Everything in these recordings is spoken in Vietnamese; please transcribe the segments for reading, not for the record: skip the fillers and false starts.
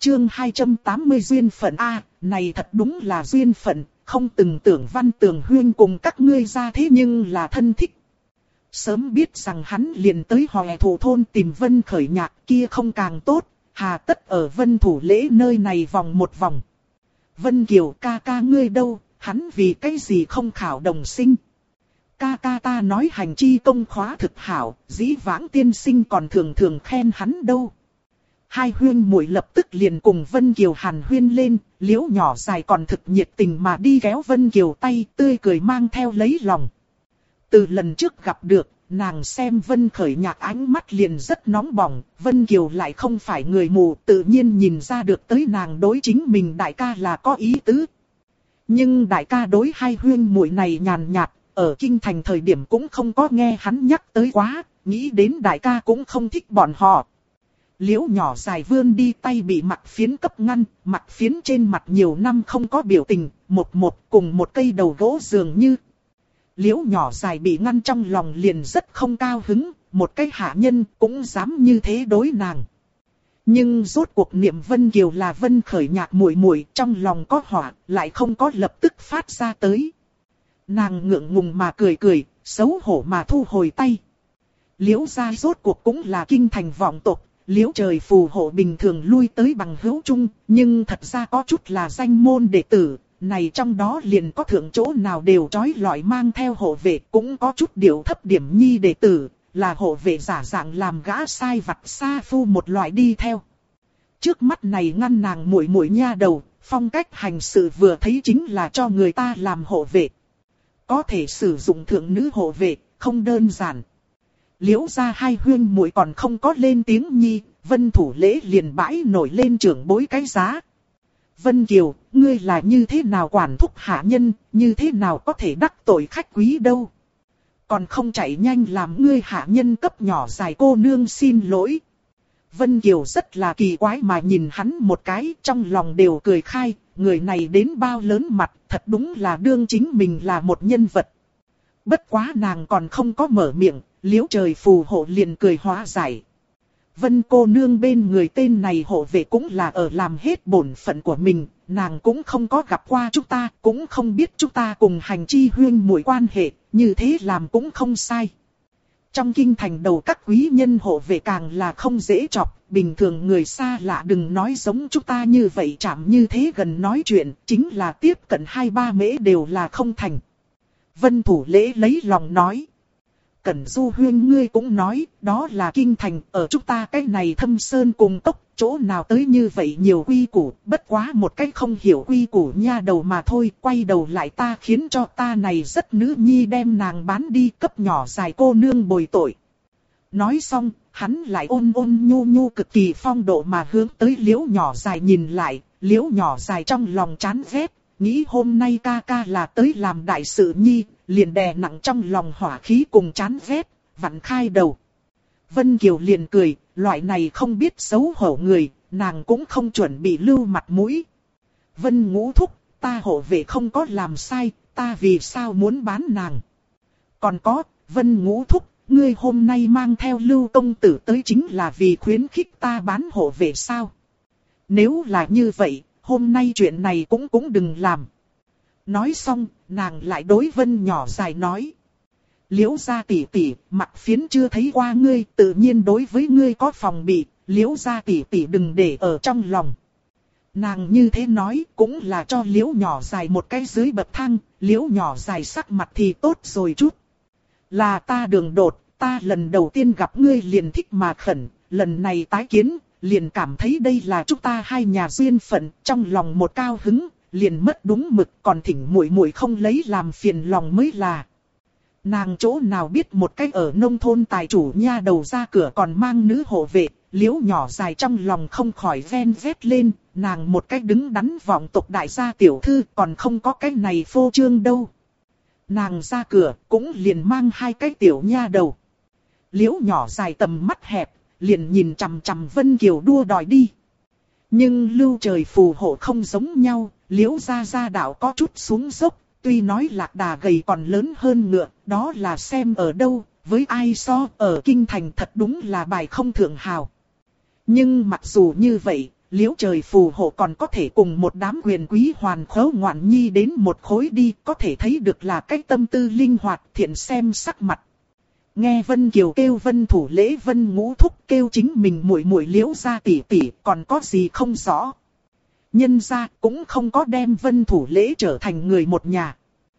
chương 280 duyên phận a, này thật đúng là duyên phận, không từng tưởng Văn Tường Huyên cùng các ngươi ra thế nhưng là thân thích. Sớm biết rằng hắn liền tới Hòe Thủ thôn tìm Vân Khởi Nhạc kia không càng tốt, hà tất ở Vân Thủ Lễ nơi này vòng một vòng. Vân Kiều ca ca ngươi đâu, hắn vì cái gì không khảo đồng sinh. Ca ca ta nói hành chi công khóa thực hảo, dĩ vãng tiên sinh còn thường thường khen hắn đâu. Hai huyên muội lập tức liền cùng Vân Kiều hàn huyên lên, Liễu nhỏ dài còn thực nhiệt tình mà đi kéo Vân Kiều tay, tươi cười mang theo lấy lòng. Từ lần trước gặp được, nàng xem Vân Khởi Nhạc ánh mắt liền rất nóng bỏng, Vân Kiều lại không phải người mù, tự nhiên nhìn ra được tới nàng đối chính mình đại ca là có ý tứ. Nhưng đại ca đối hai huyên muội này nhàn nhạt, ở kinh thành thời điểm cũng không có nghe hắn nhắc tới quá, nghĩ đến đại ca cũng không thích bọn họ. Liễu nhỏ dài vươn đi tay bị mặt phiến cấp ngăn, mặt phiến trên mặt nhiều năm không có biểu tình, một cùng một cây đầu gỗ dường như. Liễu nhỏ dài bị ngăn trong lòng liền rất không cao hứng, một cái hạ nhân cũng dám như thế đối nàng. Nhưng rốt cuộc niệm Vân Kiều là Vân Khởi Nhạc muội muội, trong lòng có hỏa, lại không có lập tức phát ra tới. Nàng ngượng ngùng mà cười cười, xấu hổ mà thu hồi tay. Liễu gia rốt cuộc cũng là kinh thành vọng tộc, Liễu trời phù hộ bình thường lui tới bằng hữu chung, nhưng thật ra có chút là danh môn đệ tử, này trong đó liền có thượng chỗ nào đều trói lọi mang theo hộ vệ, cũng có chút điệu thấp điểm nhi đệ tử, là hộ vệ giả dạng làm gã sai vặt sa phu một loại đi theo. Trước mắt này ngăn nàng muội muội nha đầu, phong cách hành sự vừa thấy chính là cho người ta làm hộ vệ. Có thể sử dụng thượng nữ hộ vệ, không đơn giản. Liễu gia hai huyên muội còn không có lên tiếng nhi, Vân Thủ Lễ liền bãi nổi lên trưởng bối cái giá. Vân Kiều, ngươi là như thế nào quản thúc hạ nhân, như thế nào có thể đắc tội khách quý đâu. Còn không chạy nhanh làm ngươi hạ nhân cấp nhỏ dài cô nương xin lỗi. Vân Kiều rất là kỳ quái mà nhìn hắn một cái, trong lòng đều cười khai, người này đến bao lớn mặt, thật đúng là đương chính mình là một nhân vật. Bất quá nàng còn không có mở miệng, Liễu trời phù hộ liền cười hóa giải. Vân cô nương bên người tên này hộ vệ cũng là ở làm hết bổn phận của mình, nàng cũng không có gặp qua chúng ta, cũng không biết chúng ta cùng hành chi huyên muội quan hệ, như thế làm cũng không sai. Trong kinh thành đầu các quý nhân hộ vệ càng là không dễ chọc, bình thường người xa lạ đừng nói giống chúng ta như vậy chạm như thế gần nói chuyện, chính là tiếp cận 2-3 mễ đều là không thành. Vân Thủ Lễ lấy lòng nói. Cẩn Du huyên ngươi cũng nói, đó là kinh thành, ở chúng ta cái này thâm sơn cùng tốc, chỗ nào tới như vậy nhiều quy củ, bất quá một cách không hiểu quy củ nha đầu mà thôi, quay đầu lại ta khiến cho ta này rất nữ nhi đem nàng bán đi cấp nhỏ dài cô nương bồi tội. Nói xong, hắn lại ôn ôn nhu nhu cực kỳ phong độ mà hướng tới Liễu nhỏ dài nhìn lại, Liễu nhỏ dài trong lòng chán ghét, nghĩ hôm nay ca ca là tới làm đại sự nhi, liền đè nặng trong lòng hỏa khí cùng chán ghét, vặn khai đầu. Vân Kiều liền cười, loại này không biết xấu hổ người, nàng cũng không chuẩn bị lưu mặt mũi. Vân Ngũ thúc, ta hộ vệ không có làm sai, ta vì sao muốn bán nàng. Còn có, Vân Ngũ thúc, ngươi hôm nay mang theo Lưu công tử tới chính là vì khuyến khích ta bán hộ vệ sao? Nếu là như vậy, hôm nay chuyện này cũng đừng làm. Nói xong, nàng lại đối Vân nhỏ dài nói. Liễu gia tỷ tỷ, mặt phiến chưa thấy qua ngươi, tự nhiên đối với ngươi có phòng bị, Liễu gia tỷ tỷ đừng để ở trong lòng. Nàng như thế nói cũng là cho Liễu nhỏ dài một cái dưới bậc thang, Liễu nhỏ dài sắc mặt thì tốt rồi chút. Là ta đường đột, ta lần đầu tiên gặp ngươi liền thích mà khẩn, lần này tái kiến, liền cảm thấy đây là chúng ta hai nhà duyên phận, trong lòng một cao hứng, liền mất đúng mực, còn thỉnh muội muội không lấy làm phiền lòng mới là. Nàng chỗ nào biết một cách ở nông thôn tài chủ nha đầu ra cửa còn mang nữ hộ vệ, Liễu nhỏ dài trong lòng không khỏi ven vét lên, nàng một cách đứng đắn vọng tộc đại gia tiểu thư còn không có cái này phô trương đâu. Nàng ra cửa cũng liền mang hai cái tiểu nha đầu. Liễu nhỏ dài tầm mắt hẹp, liền nhìn chằm chằm Vân Kiều đua đòi đi. Nhưng Lưu trời phù hộ không giống nhau, Liễu gia đạo có chút xuống dốc, tuy nói lạc đà gầy còn lớn hơn ngựa, đó là xem ở đâu, với ai so, ở kinh thành thật đúng là bài không thượng hào. Nhưng mặc dù như vậy, Liễu Trời phù hộ còn có thể cùng một đám quyền quý hoàn khấu ngoạn nhi đến một khối đi, có thể thấy được là cái tâm tư linh hoạt thiện xem sắc mặt. Nghe Vân Kiều kêu Vân Thủ Lễ Vân Ngũ Thúc kêu chính mình muội muội Liễu gia tỷ tỷ, còn có gì không rõ. Nhân gia cũng không có đem Vân Thủ Lễ trở thành người một nhà.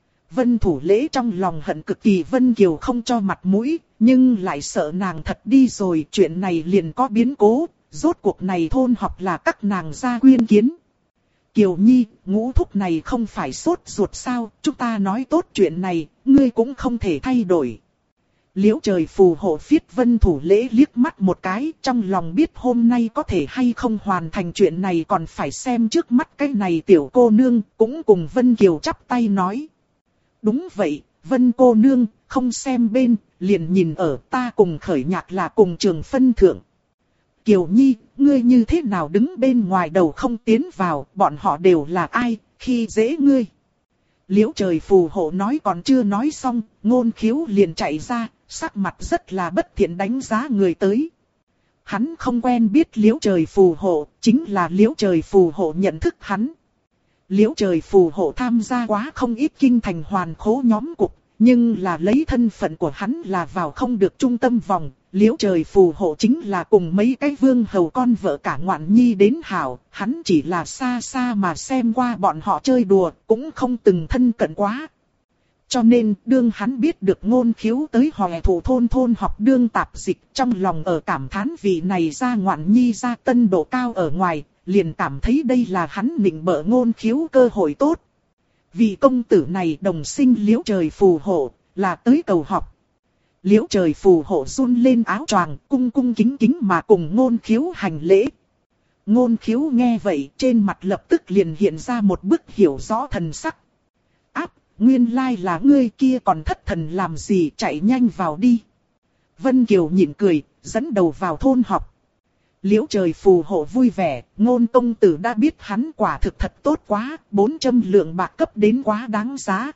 Vân Thủ Lễ trong lòng hận cực kỳ Vân Kiều không cho mặt mũi, nhưng lại sợ nàng thật đi rồi, chuyện này liền có biến cố, rốt cuộc này thôn họp là các nàng gia quyên kiến. Kiều Nhi, Ngũ Thúc này không phải sốt ruột sao, chúng ta nói tốt chuyện này, ngươi cũng không thể thay đổi. Liễu Trời phù hộ phiết Vân Thủ Lễ liếc mắt một cái, trong lòng biết hôm nay có thể hay không hoàn thành chuyện này còn phải xem trước mắt cái này tiểu cô nương, cũng cùng Vân Kiều chắp tay nói. Đúng vậy, Vân cô nương, không xem bên, liền nhìn ở ta cùng khởi nhạc là cùng trường phân thượng. Kiều Nhi, ngươi như thế nào đứng bên ngoài đầu không tiến vào, bọn họ đều là ai, khi dễ ngươi. Liễu Trời phù hộ nói còn chưa nói xong, Ngôn Khiếu liền chạy ra, sắc mặt rất là bất thiện đánh giá người tới. Hắn không quen biết Liễu Trời phù hộ, chính là Liễu Trời phù hộ nhận thức hắn. Liễu Trời phù hộ tham gia quá không ít kinh thành hoàn khố nhóm cục, nhưng là lấy thân phận của hắn là vào không được trung tâm vòng. Liễu Trời phù hộ chính là cùng mấy cái vương hầu con vợ cả ngoạn nhi đến hảo, hắn chỉ là xa xa mà xem qua bọn họ chơi đùa, cũng không từng thân cận quá. Cho nên, đương hắn biết được Ngôn Khiếu tới Hoè Thủ thôn học đương tạp dịch, trong lòng ở cảm thán vị này ra ngoạn nhi ra tân độ cao ở ngoài, liền cảm thấy đây là hắn nịnh bợ Ngôn Khiếu cơ hội tốt. Vì công tử này đồng sinh Liễu Trời phù hộ, là tới cầu học. Liễu Trời phù hộ run lên áo choàng, cung cung kính kính mà cùng Ngôn Khiếu hành lễ. Ngôn Khiếu nghe vậy, trên mặt lập tức liền hiện ra một bức hiểu rõ thần sắc. Áp, nguyên lai là ngươi kia còn thất thần làm gì, chạy nhanh vào đi. Vân Kiều nhịn cười, dẫn đầu vào thôn họp. Liễu Trời phù hộ vui vẻ, Ngôn công tử đã biết hắn quả thực thật tốt quá, 400 lượng bạc cấp đến quá đáng giá.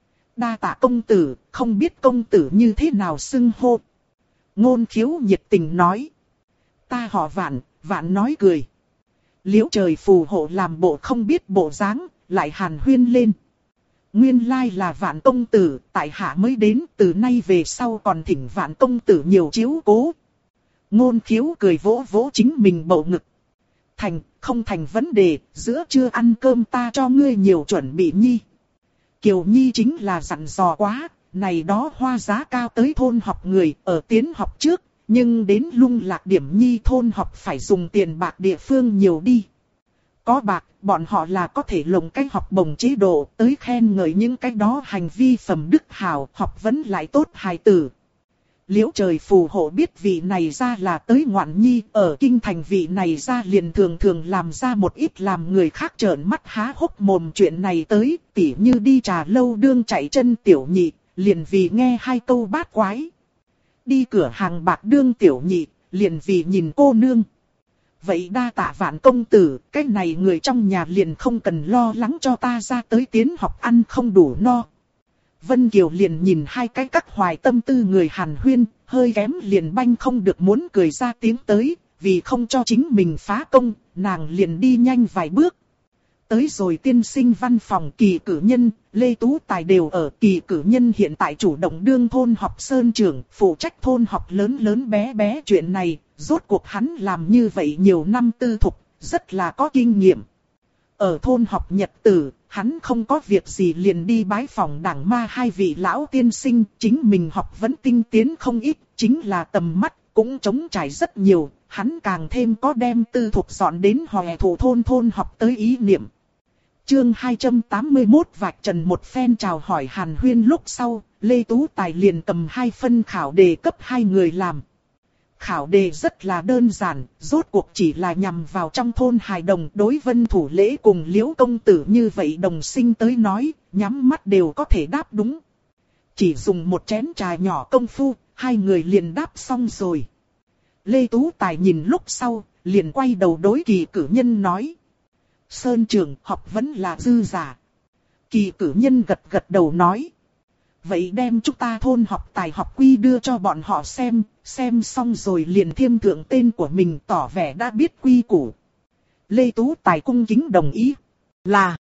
Đa tạ công tử, không biết công tử như thế nào xưng hô. Ngôn Khiếu nhiệt tình nói. Ta họ Vạn, Vạn nói cười. Liễu Trời phù hộ làm bộ không biết bộ dáng, lại hàn huyên lên. Nguyên lai là Vạn công tử, tại hạ mới đến, từ nay về sau còn thỉnh Vạn công tử nhiều chiếu cố. Ngôn Khiếu cười vỗ vỗ chính mình bầu ngực. Thành, không thành vấn đề, giữa trưa ăn cơm ta cho ngươi nhiều chuẩn bị nhi. Kiều Nhi chính là dặn dò quá, này đó hoa giá cao tới thôn học người ở tiến học trước, nhưng đến Lung Lạc điểm nhi thôn học phải dùng tiền bạc địa phương nhiều đi. Có bạc, bọn họ là có thể lồng cái học bổng chế độ tới khen ngợi những cái đó hành vi phẩm đức hảo, học vấn lại tốt hài tử. Liễu Trời phù hộ biết vị này ra là tới ngoạn nhi, ở kinh thành vị này ra liền thường thường làm ra một ít làm người khác trợn mắt há hốc mồm chuyện này tới, tỉ như đi trà lâu đương chạy chân tiểu nhị, liền vì nghe hai câu bát quái. Đi cửa hàng bạc đương tiểu nhị, liền vì nhìn cô nương. Vậy đa tạ Vạn công tử, cái này người trong nhà liền không cần lo lắng cho ta ra tới tiến học ăn không đủ no. Vân Kiều liền nhìn hai cái các hoài tâm tư người hàn huyên, hơi kém liền banh không được muốn cười ra tiếng tới, vì không cho chính mình phá công, nàng liền đi nhanh vài bước. Tới rồi tiên sinh văn phòng Kỳ cử nhân, Lê Tú Tài đều ở. Kỳ cử nhân hiện tại chủ động đương thôn học sơn trưởng, phụ trách thôn học lớn lớn bé bé chuyện này, rốt cuộc hắn làm như vậy nhiều năm tư thục, rất là có kinh nghiệm. Ở thôn học nhật tử, hắn không có việc gì liền đi bái phòng đảng ma hai vị lão tiên sinh, chính mình học vẫn tinh tiến không ít, chính là tầm mắt, cũng trống trải rất nhiều, hắn càng thêm có đem tư thục dọn đến Hoè Thủ thôn học tới ý niệm. Chương 281 vạch trần một phen chào hỏi hàn huyên lúc sau, Lê Tú Tài liền cầm 2 phân khảo đề cấp 2 người làm. Khảo đề rất là đơn giản, rốt cuộc chỉ là nhằm vào trong thôn hài đồng đối Vân Thủ Lễ cùng Liễu công tử như vậy đồng sinh tới nói, nhắm mắt đều có thể đáp đúng. Chỉ dùng một chén trà nhỏ công phu, 2 người liền đáp xong rồi. Lê Tú Tài nhìn lúc sau, liền quay đầu đối Kỳ cử nhân nói. Sơn trưởng học vẫn là dư giả. Kỳ cử nhân gật gật đầu nói. Vậy đem chúng ta thôn học tài học quy đưa cho bọn họ xem xong rồi liền thiêm thượng tên của mình tỏ vẻ đã biết quy củ. Lê Tú Tài cung kính đồng ý. Là.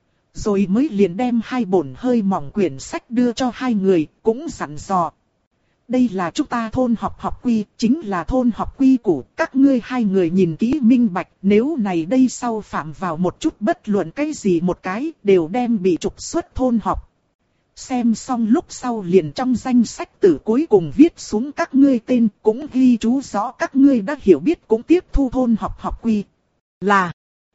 Rồi mới liền đem 2 bổn hơi mỏng quyển sách đưa cho 2 người, cũng dặn dò. Đây là chúng ta thôn học quy, chính là thôn học quy củ, các ngươi 2 người nhìn kỹ minh bạch, nếu này đây sau phạm vào một chút bất luận cái gì một cái, đều đem bị trục xuất thôn học. Xem xong lúc sau liền trong danh sách từ cuối cùng viết xuống các ngươi tên, cũng ghi chú rõ các ngươi đã hiểu biết cũng tiếp thu thôn học quy. Là.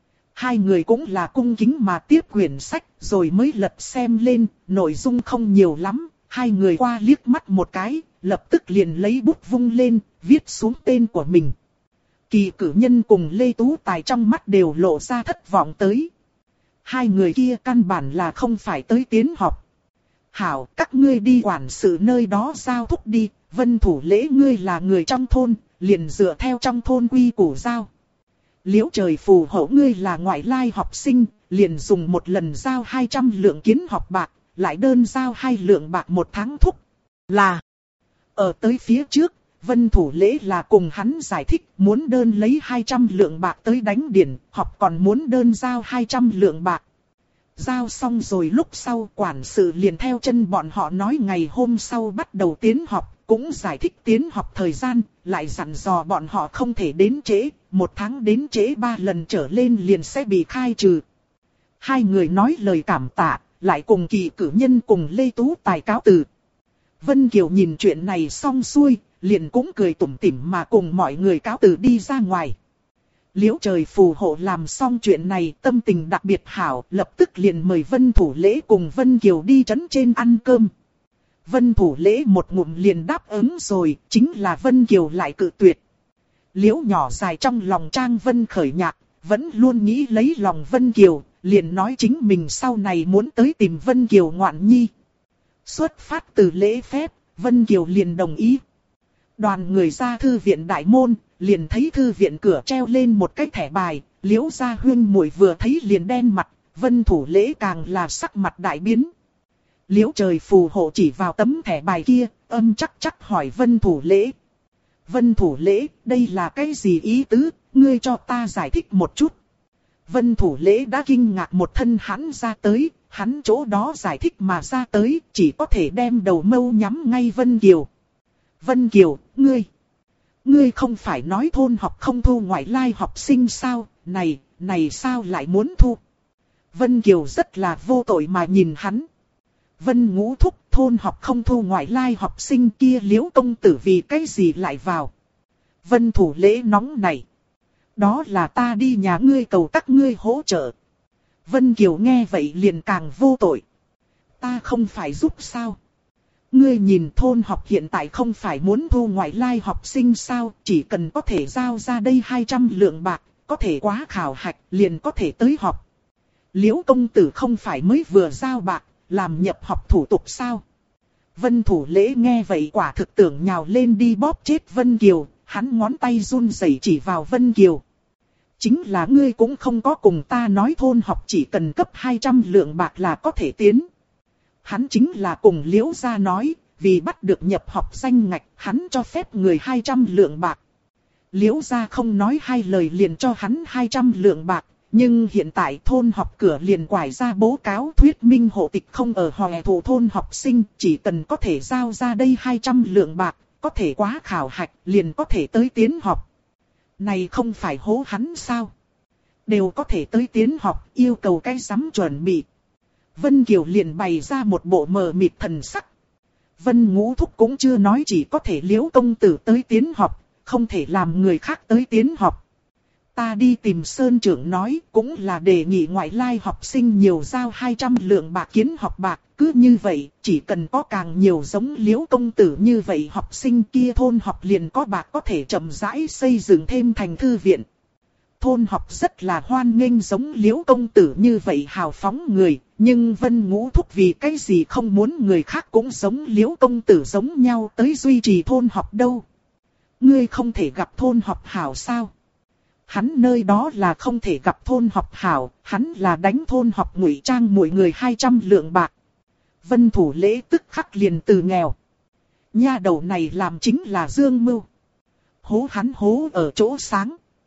2 người cũng là cung kính mà tiếp quyển sách, rồi mới lật xem lên, nội dung không nhiều lắm, 2 người qua liếc mắt một cái, lập tức liền lấy bút vung lên, viết xuống tên của mình. Kỳ cử nhân cùng Lê Tú Tài trong mắt đều lộ ra thất vọng tới. 2 người kia căn bản là không phải tới tiến học. Hảo, các ngươi đi quản sự nơi đó giao thúc đi, Vân Thủ Lễ ngươi là người trong thôn, liền dựa theo trong thôn quy củ giao. Liễu trời phù hộ ngươi là ngoại lai học sinh, liền dùng một lần giao 200 lượng kiến học bạc, lại đơn giao 2 lượng bạc một tháng thúc. Là. Ở tới phía trước, Vân Thủ Lễ là cùng hắn giải thích muốn đơn lấy 200 lượng bạc tới đánh điển, học còn muốn đơn giao 200 lượng bạc. Giao xong rồi lúc sau quản sự liền theo chân bọn họ nói ngày hôm sau bắt đầu tiến học, cũng giải thích tiến học thời gian, lại dặn dò bọn họ không thể đến trễ, 1 tháng đến trễ 3 lần trở lên liền sẽ bị khai trừ. 2 người nói lời cảm tạ, lại cùng Kỳ cử nhân cùng Lê Tú Tài cáo từ. Vân Kiều nhìn chuyện này xong xuôi, liền cũng cười tủm tỉm mà cùng mọi người cáo từ đi ra ngoài. Liễu trời phù hộ làm xong chuyện này tâm tình đặc biệt hảo, lập tức liền mời Vân Thủ Lễ cùng Vân Kiều đi trấn trên ăn cơm. Vân Thủ Lễ một ngụm liền đáp ứng rồi, chính là Vân Kiều lại cự tuyệt. Liễu nhỏ dài trong lòng Trang Vân khởi nhạc, vẫn luôn nghĩ lấy lòng Vân Kiều, liền nói chính mình sau này muốn tới tìm Vân Kiều ngoạn nhi. Xuất phát từ lễ phép, Vân Kiều liền đồng ý. Đoàn người ra thư viện đại môn, liền thấy thư viện cửa treo lên một cái thẻ bài, Liễu gia huynh muội vừa thấy liền đen mặt, Vân Thủ Lễ càng là sắc mặt đại biến. Liễu trời phù hộ chỉ vào tấm thẻ bài kia, âm chắc hỏi Vân Thủ Lễ. Vân Thủ Lễ, đây là cái gì ý tứ, ngươi cho ta giải thích một chút. Vân Thủ Lễ đã kinh ngạc một thân hắn ra tới, hắn chỗ đó giải thích mà ra tới, chỉ có thể đem đầu mâu nhắm ngay Vân Kiều. Vân Kiều, ngươi không phải nói thôn học không thu ngoại lai học sinh sao, này sao lại muốn thu. Vân Kiều rất là vô tội mà nhìn hắn. Vân Ngũ thúc, thôn học không thu ngoại lai học sinh kia Liễu công tử vì cái gì lại vào. Vân Thủ Lễ nóng này. Đó là ta đi nhà ngươi cầu các ngươi hỗ trợ. Vân Kiều nghe vậy liền càng vô tội. Ta không phải giúp sao. Ngươi nhìn thôn học hiện tại không phải muốn thu ngoại lai học sinh sao, chỉ cần có thể giao ra đây 200 lượng bạc, có thể quá khảo hạch, liền có thể tới học. Liễu công tử không phải mới vừa giao bạc, làm nhập học thủ tục sao? Vân Thủ Lễ nghe vậy quả thực tưởng nhào lên đi bóp chết Vân Kiều, hắn ngón tay run rẩy chỉ vào Vân Kiều. Chính là ngươi cũng không có cùng ta nói thôn học chỉ cần cấp 200 lượng bạc là có thể tiến. Hắn chính là cùng Liễu gia nói, vì bắt được nhập học danh ngạch, hắn cho phép người 200 lượng bạc. Liễu gia không nói 2 lời liền cho hắn 200 lượng bạc, nhưng hiện tại thôn học cửa liền quải ra bố cáo thuyết minh hộ tịch không ở hòe thủ thôn học sinh, chỉ cần có thể giao ra đây 200 lượng bạc, có thể quá khảo hạch, liền có thể tới tiến học. Này không phải hố hắn sao? Đều có thể tới tiến học, yêu cầu cái sắm chuẩn bị. Vân Kiều liền bày ra một bộ mờ mịt thần sắc. Vân Ngũ thúc cũng chưa nói chỉ có thể Liễu công tử tới tiến học, không thể làm người khác tới tiến học. Ta đi tìm Sơn trưởng nói cũng là đề nghị ngoại lai học sinh nhiều giao 200 lượng bạc kiến học bạc. Cứ như vậy, chỉ cần có càng nhiều giống Liễu công tử như vậy học sinh kia thôn học liền có bạc có thể chậm rãi xây dựng thêm thành thư viện. Thôn học rất là hoan nghênh giống Liễu công tử như vậy hào phóng người, nhưng Vân Ngũ thúc vì cái gì không muốn người khác cũng giống Liễu công tử giống nhau tới duy trì thôn học đâu. Ngươi không thể gặp thôn học hảo sao? Hắn nơi đó là không thể gặp thôn học hảo, hắn là đánh thôn học ngụy trang mỗi người 200 lượng bạc. Vân Thủ Lễ tức khắc liền từ nghèo. Nha đầu này làm chính là dương mưu. Hố hắn hố ở chỗ sáng.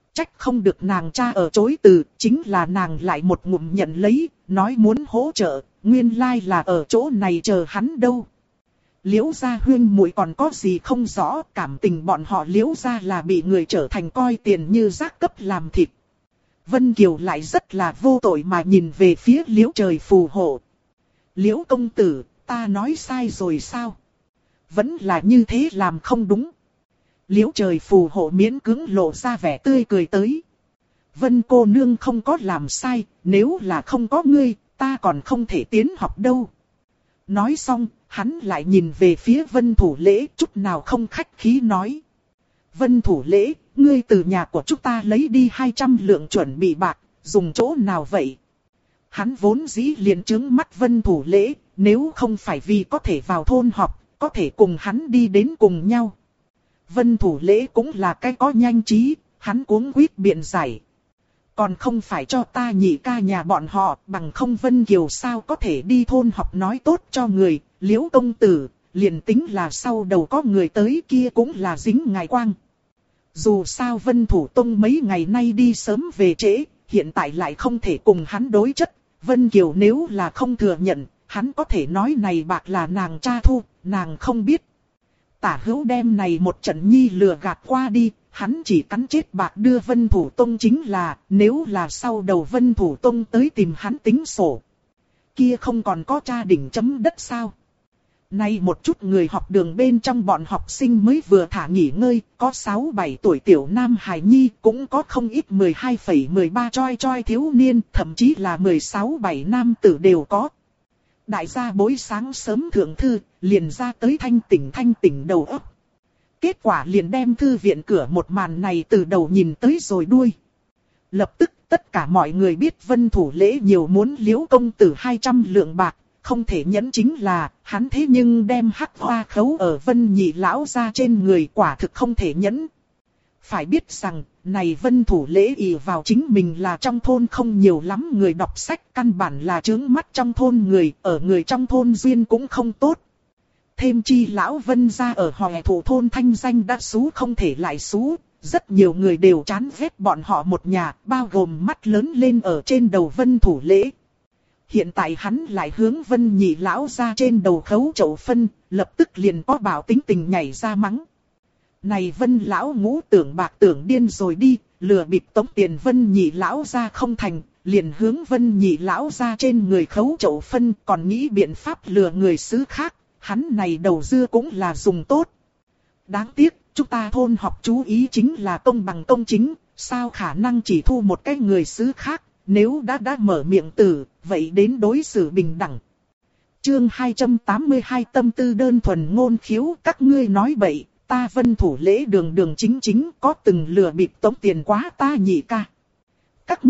Trách không được nàng cha ở chối từ, chính là nàng lại một ngụm nhận lấy, nói muốn hỗ trợ, nguyên lai là ở chỗ này chờ hắn đâu. Liễu gia huyên muội còn có gì không rõ, cảm tình bọn họ Liễu gia là bị người trở thành coi tiền như rác cấp làm thịt. Vân Kiều lại rất là vô tội mà nhìn về phía Liễu Trời phù hộ. Liễu công tử, ta nói sai rồi sao? Vẫn là như thế làm không đúng. Liễu Trời phù hộ miễn cưỡng lộ ra vẻ tươi cười tới. Vân cô nương không có làm sai, nếu là không có ngươi, ta còn không thể tiến học đâu. Nói xong, hắn lại nhìn về phía Vân Thủ Lễ, chút nào không khách khí nói. Vân Thủ Lễ, ngươi từ nhà của chúng ta lấy đi 200 lượng chuẩn bị bạc, dùng chỗ nào vậy? Hắn vốn dĩ liền trướng mắt Vân Thủ Lễ, nếu không phải vì có thể vào thôn họp, có thể cùng hắn đi đến cùng nhau. Vân Thủ Lễ cũng là cái có nhanh trí, hắn cuống quýt biện giải. Còn không phải cho ta nhị ca nhà bọn họ, bằng không Vân Kiều sao có thể đi thôn họp nói tốt cho người, Liễu công tử, liền tính là sau đầu có người tới kia cũng là dính ngài quang. Dù sao Vân Thủ Tông mấy ngày nay đi sớm về trễ, hiện tại lại không thể cùng hắn đối chất, Vân Kiều nếu là không thừa nhận, hắn có thể nói này bạc là nàng cha thu, nàng không biết. Tả Hữu đem này một trận nhi lừa gạt qua đi, hắn chỉ cắn chết bạc đưa Vân Thủ Tông chính là, nếu là sau đầu Vân Thủ Tông tới tìm hắn tính sổ. Kia không còn có cha đỉnh chấm đất sao? Nay một chút người học đường bên trong bọn học sinh mới vừa thả nghỉ ngơi, có 6-7 tuổi tiểu nam hài nhi, cũng có không ít 12,13 choi choi thiếu niên, thậm chí là 16-17 nam tử đều có. Đại gia bối sáng sớm thượng thư, liền ra tới thanh tỉnh đầu óc. Kết quả liền đem thư viện cửa một màn này từ đầu nhìn tới rồi đuôi. Lập tức tất cả mọi người biết Vân Thủ Lễ nhiều muốn Liễu công tử 200 lượng bạc, không thể nhẫn chính là hắn thế nhưng đem hắc hoa khấu ở Vân nhị lão ra trên người, quả thực không thể nhẫn. Phải biết rằng, này Vân Thủ Lễ ỷ vào chính mình là trong thôn không nhiều lắm người đọc sách, căn bản là chướng mắt trong thôn người, ở người trong thôn duyên cũng không tốt. Thêm chi lão Vân gia ở Hoè Thủ thôn thanh danh đã xú không thể lại xú, rất nhiều người đều chán ghét bọn họ một nhà, bao gồm mắt lớn lên ở trên đầu Vân Thủ Lễ. Hiện tại hắn lại hướng Vân nhị lão ra trên đầu khấu chậu phân, lập tức liền có bảo tính tình nhảy ra mắng. Này Vân lão ngũ tưởng bạc tưởng điên rồi đi, lừa bịp tống tiền Vân nhị lão ra không thành, liền hướng Vân nhị lão ra trên người khấu chậu phân, còn nghĩ biện pháp lừa người xứ khác, hắn này đầu dưa cũng là dùng tốt. Đáng tiếc, chúng ta thôn học chú ý chính là công bằng công chính, sao khả năng chỉ thu một cái người xứ khác, nếu đã mở miệng tử, vậy đến đối xử bình đẳng. Chương 282 tâm tư đơn thuần ngôn khiếu, các ngươi nói bậy. Ta Vân Thủ Lễ đường đường chính chính có từng lừa bịp tống tiền quá ta nhị ca. Các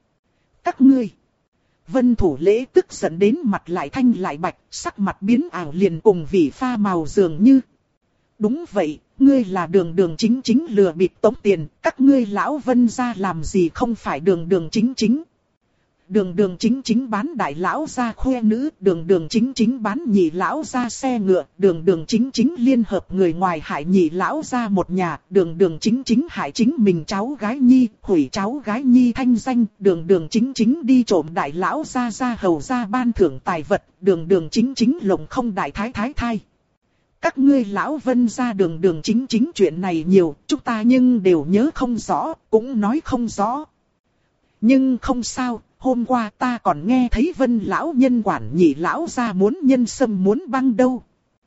ngươi. Vân Thủ Lễ tức giận đến mặt lại thanh lại bạch, sắc mặt biến ảo liền cùng vị pha màu dường như. Đúng vậy, ngươi là đường đường chính chính lừa bịp tống tiền, các ngươi lão Vân gia làm gì không phải đường đường chính chính. Đường đường chính chính bán đại lão gia khoe nữ, đường đường chính chính bán nhị lão gia xe ngựa, đường đường chính chính liên hợp người ngoài hại nhị lão gia một nhà, đường đường chính chính hại chính mình cháu gái nhi, hủy cháu gái nhi thanh danh, đường đường chính chính đi trộm đại lão gia hầu gia ban thưởng tài vật, đường đường chính chính lộng không đại thái thái thai. Các ngươi lão Vân gia đường đường chính chính chuyện này nhiều, chúng ta nhưng đều nhớ không rõ, cũng nói không rõ. Nhưng không sao. Hôm qua ta còn nghe thấy Vân lão nhân quản nhị lão gia muốn nhân sâm muốn băng đâu.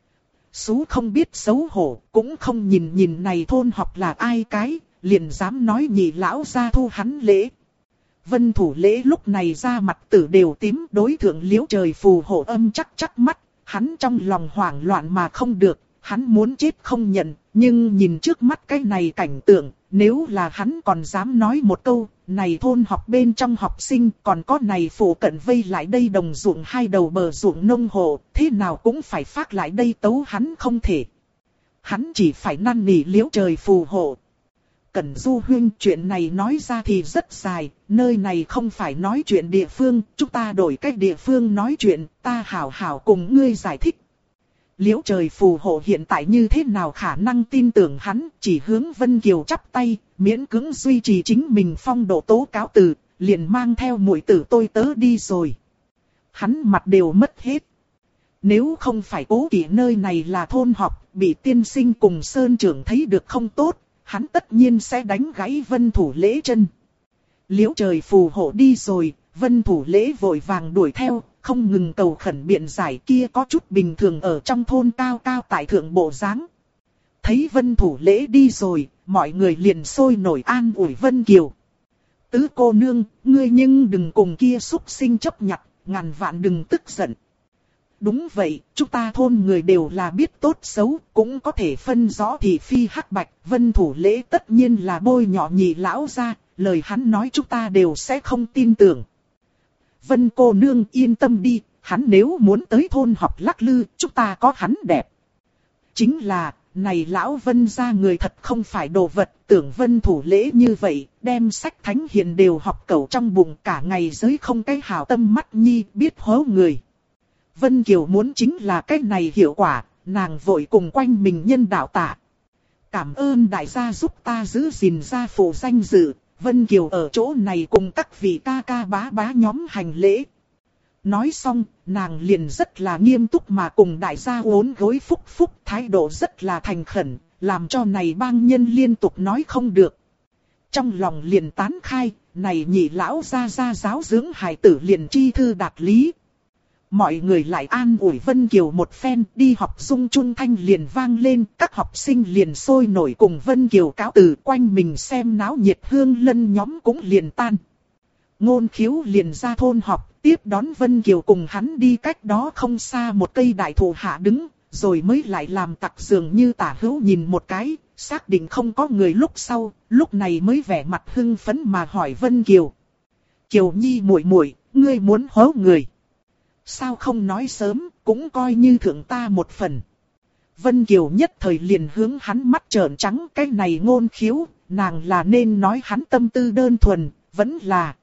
Sú không biết xấu hổ, cũng không nhìn này thôn học là ai cái, liền dám nói nhị lão gia thu hắn lễ. Vân Thủ Lễ lúc này ra mặt tử đều tím, đối thượng Liễu Trời phù hộ âm chắc mắt, hắn trong lòng hoảng loạn mà không được, hắn muốn chết không nhận, nhưng nhìn trước mắt cái này cảnh tượng, nếu là hắn còn dám nói một câu, này thôn học bên trong học sinh còn có này phụ cận vây lại đây đồng ruộng hai đầu bờ ruộng nông hộ, thế nào cũng phải phát lại đây tấu hắn không thể. Hắn chỉ phải năn nỉ Liễu Trời phù hộ. Cẩn Du huynh, chuyện này nói ra thì rất dài, nơi này không phải nói chuyện địa phương, chúng ta đổi cách địa phương nói chuyện, ta hảo hảo cùng ngươi giải thích. Liễu trời phù hộ hiện tại như thế nào khả năng tin tưởng hắn, chỉ hướng Vân Kiều chắp tay, miễn cưỡng duy trì chính mình phong độ tố cáo từ, liền mang theo muội tử tôi tớ đi rồi. Hắn mặt đều mất hết. Nếu không phải cố kỵ nơi này là thôn họp, bị tiên sinh cùng Sơn trưởng thấy được không tốt, hắn tất nhiên sẽ đánh gãy Vân Thủ Lễ chân. Liễu trời phù hộ đi rồi, Vân Thủ Lễ vội vàng đuổi theo, không ngừng cầu khẩn biện giải kia có chút bình thường ở trong thôn cao cao tại thượng bộ dáng. Thấy Vân Thủ Lễ đi rồi, mọi người liền sôi nổi an ủi Vân Kiều. Tứ cô nương, ngươi nhưng đừng cùng kia súc sinh chấp nhặt, ngàn vạn đừng tức giận. Đúng vậy, chúng ta thôn người đều là biết tốt xấu, cũng có thể phân rõ thị phi hắc bạch. Vân Thủ Lễ tất nhiên là bôi nhọ nhị lão ra, lời hắn nói chúng ta đều sẽ không tin tưởng. Vân cô nương yên tâm đi, hắn nếu muốn tới thôn họp lắc lư, chúng ta có hắn đẹp. Chính là, này lão Vân gia người thật không phải đồ vật, tưởng Vân Thủ Lễ như vậy, đem sách thánh hiền đều học cẩu trong bụng cả ngày giới không cái hảo tâm mắt nhi biết hố người. Vân Kiều muốn chính là cái này hiệu quả, nàng vội cùng quanh mình nhân đạo tạ. Cảm ơn đại gia giúp ta giữ gìn gia phụ danh dự, Vân Kiều ở chỗ này cùng các vị ca ca bá bá nhóm hành lễ. Nói xong, nàng liền rất là nghiêm túc mà cùng đại gia uốn gối phúc phúc, thái độ rất là thành khẩn, làm cho này bang nhân liên tục nói không được. Trong lòng liền tán khai, này nhị lão gia giáo dưỡng hài tử liền chi thư đạt lý. Mọi người lại an ủi Vân Kiều một phen, đi học dung trung thanh liền vang lên, các học sinh liền sôi nổi cùng Vân Kiều cáo từ, quanh mình xem náo nhiệt hương lân nhóm cũng liền tan. Ngôn Khiếu liền ra thôn họp, tiếp đón Vân Kiều cùng hắn đi cách đó không xa một cây đại thụ hạ đứng, rồi mới lại làm tặc dường như tả hữu nhìn một cái, xác định không có người lúc sau, lúc này mới vẻ mặt hưng phấn mà hỏi Vân Kiều. Kiều Nhi muội muội, ngươi muốn hố người. Sao không nói sớm, cũng coi như thưởng ta một phần. Vân Kiều nhất thời liền hướng hắn mắt trợn trắng, cái này Ngôn Khiếu, nàng là nên nói hắn tâm tư đơn thuần, vẫn là.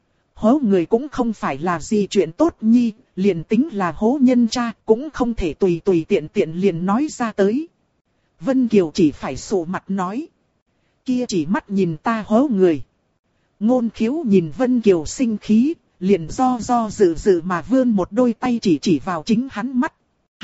Hố người cũng không phải là gì chuyện tốt nhi, liền tính là hố nhân cha, cũng không thể tùy tiện liền nói ra tới. Vân Kiều chỉ phải sụ mặt nói. Kia chỉ mắt nhìn ta hố người. Ngôn Khiếu nhìn Vân Kiều sinh khí, liền do dự mà vươn một đôi tay chỉ vào chính hắn mắt.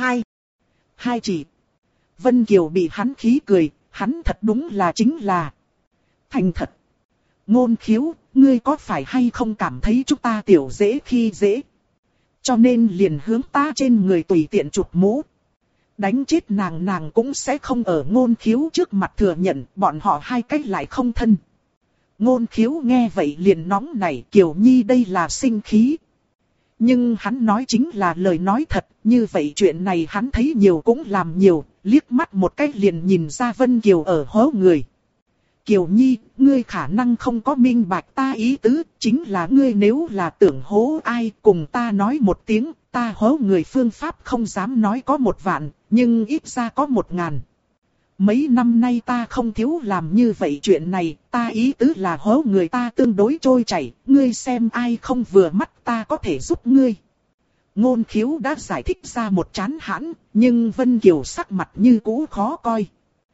Hai chỉ. Vân Kiều bị hắn khí cười, hắn thật đúng là chính là thành thật. Ngôn Khiếu, ngươi có phải hay không cảm thấy chúng ta tiểu dễ khi dễ? Cho nên liền hướng ta trên người tùy tiện chụp mũ. Đánh chết nàng cũng sẽ không ở Ngôn Khiếu trước mặt thừa nhận, bọn họ hai cách lại không thân. Ngôn Khiếu nghe vậy liền nóng nảy, Kiều Nhi đây là sinh khí. Nhưng hắn nói chính là lời nói thật, như vậy chuyện này hắn thấy nhiều cũng làm nhiều, liếc mắt một cái liền nhìn ra Vân Kiều ở hố người. Kiều Nhi, ngươi khả năng không có minh bạch ta ý tứ, chính là ngươi nếu là tưởng hố ai cùng ta nói một tiếng, ta hố người phương pháp không dám nói có 1.000.000, nhưng ít ra có 1.000. Mấy năm nay ta không thiếu làm như vậy chuyện này, ta ý tứ là hố người ta tương đối trôi chảy, ngươi xem ai không vừa mắt ta có thể giúp ngươi. Ngôn Khiếu đã giải thích ra một chán hãn, nhưng Vân Kiều sắc mặt như cũ khó coi.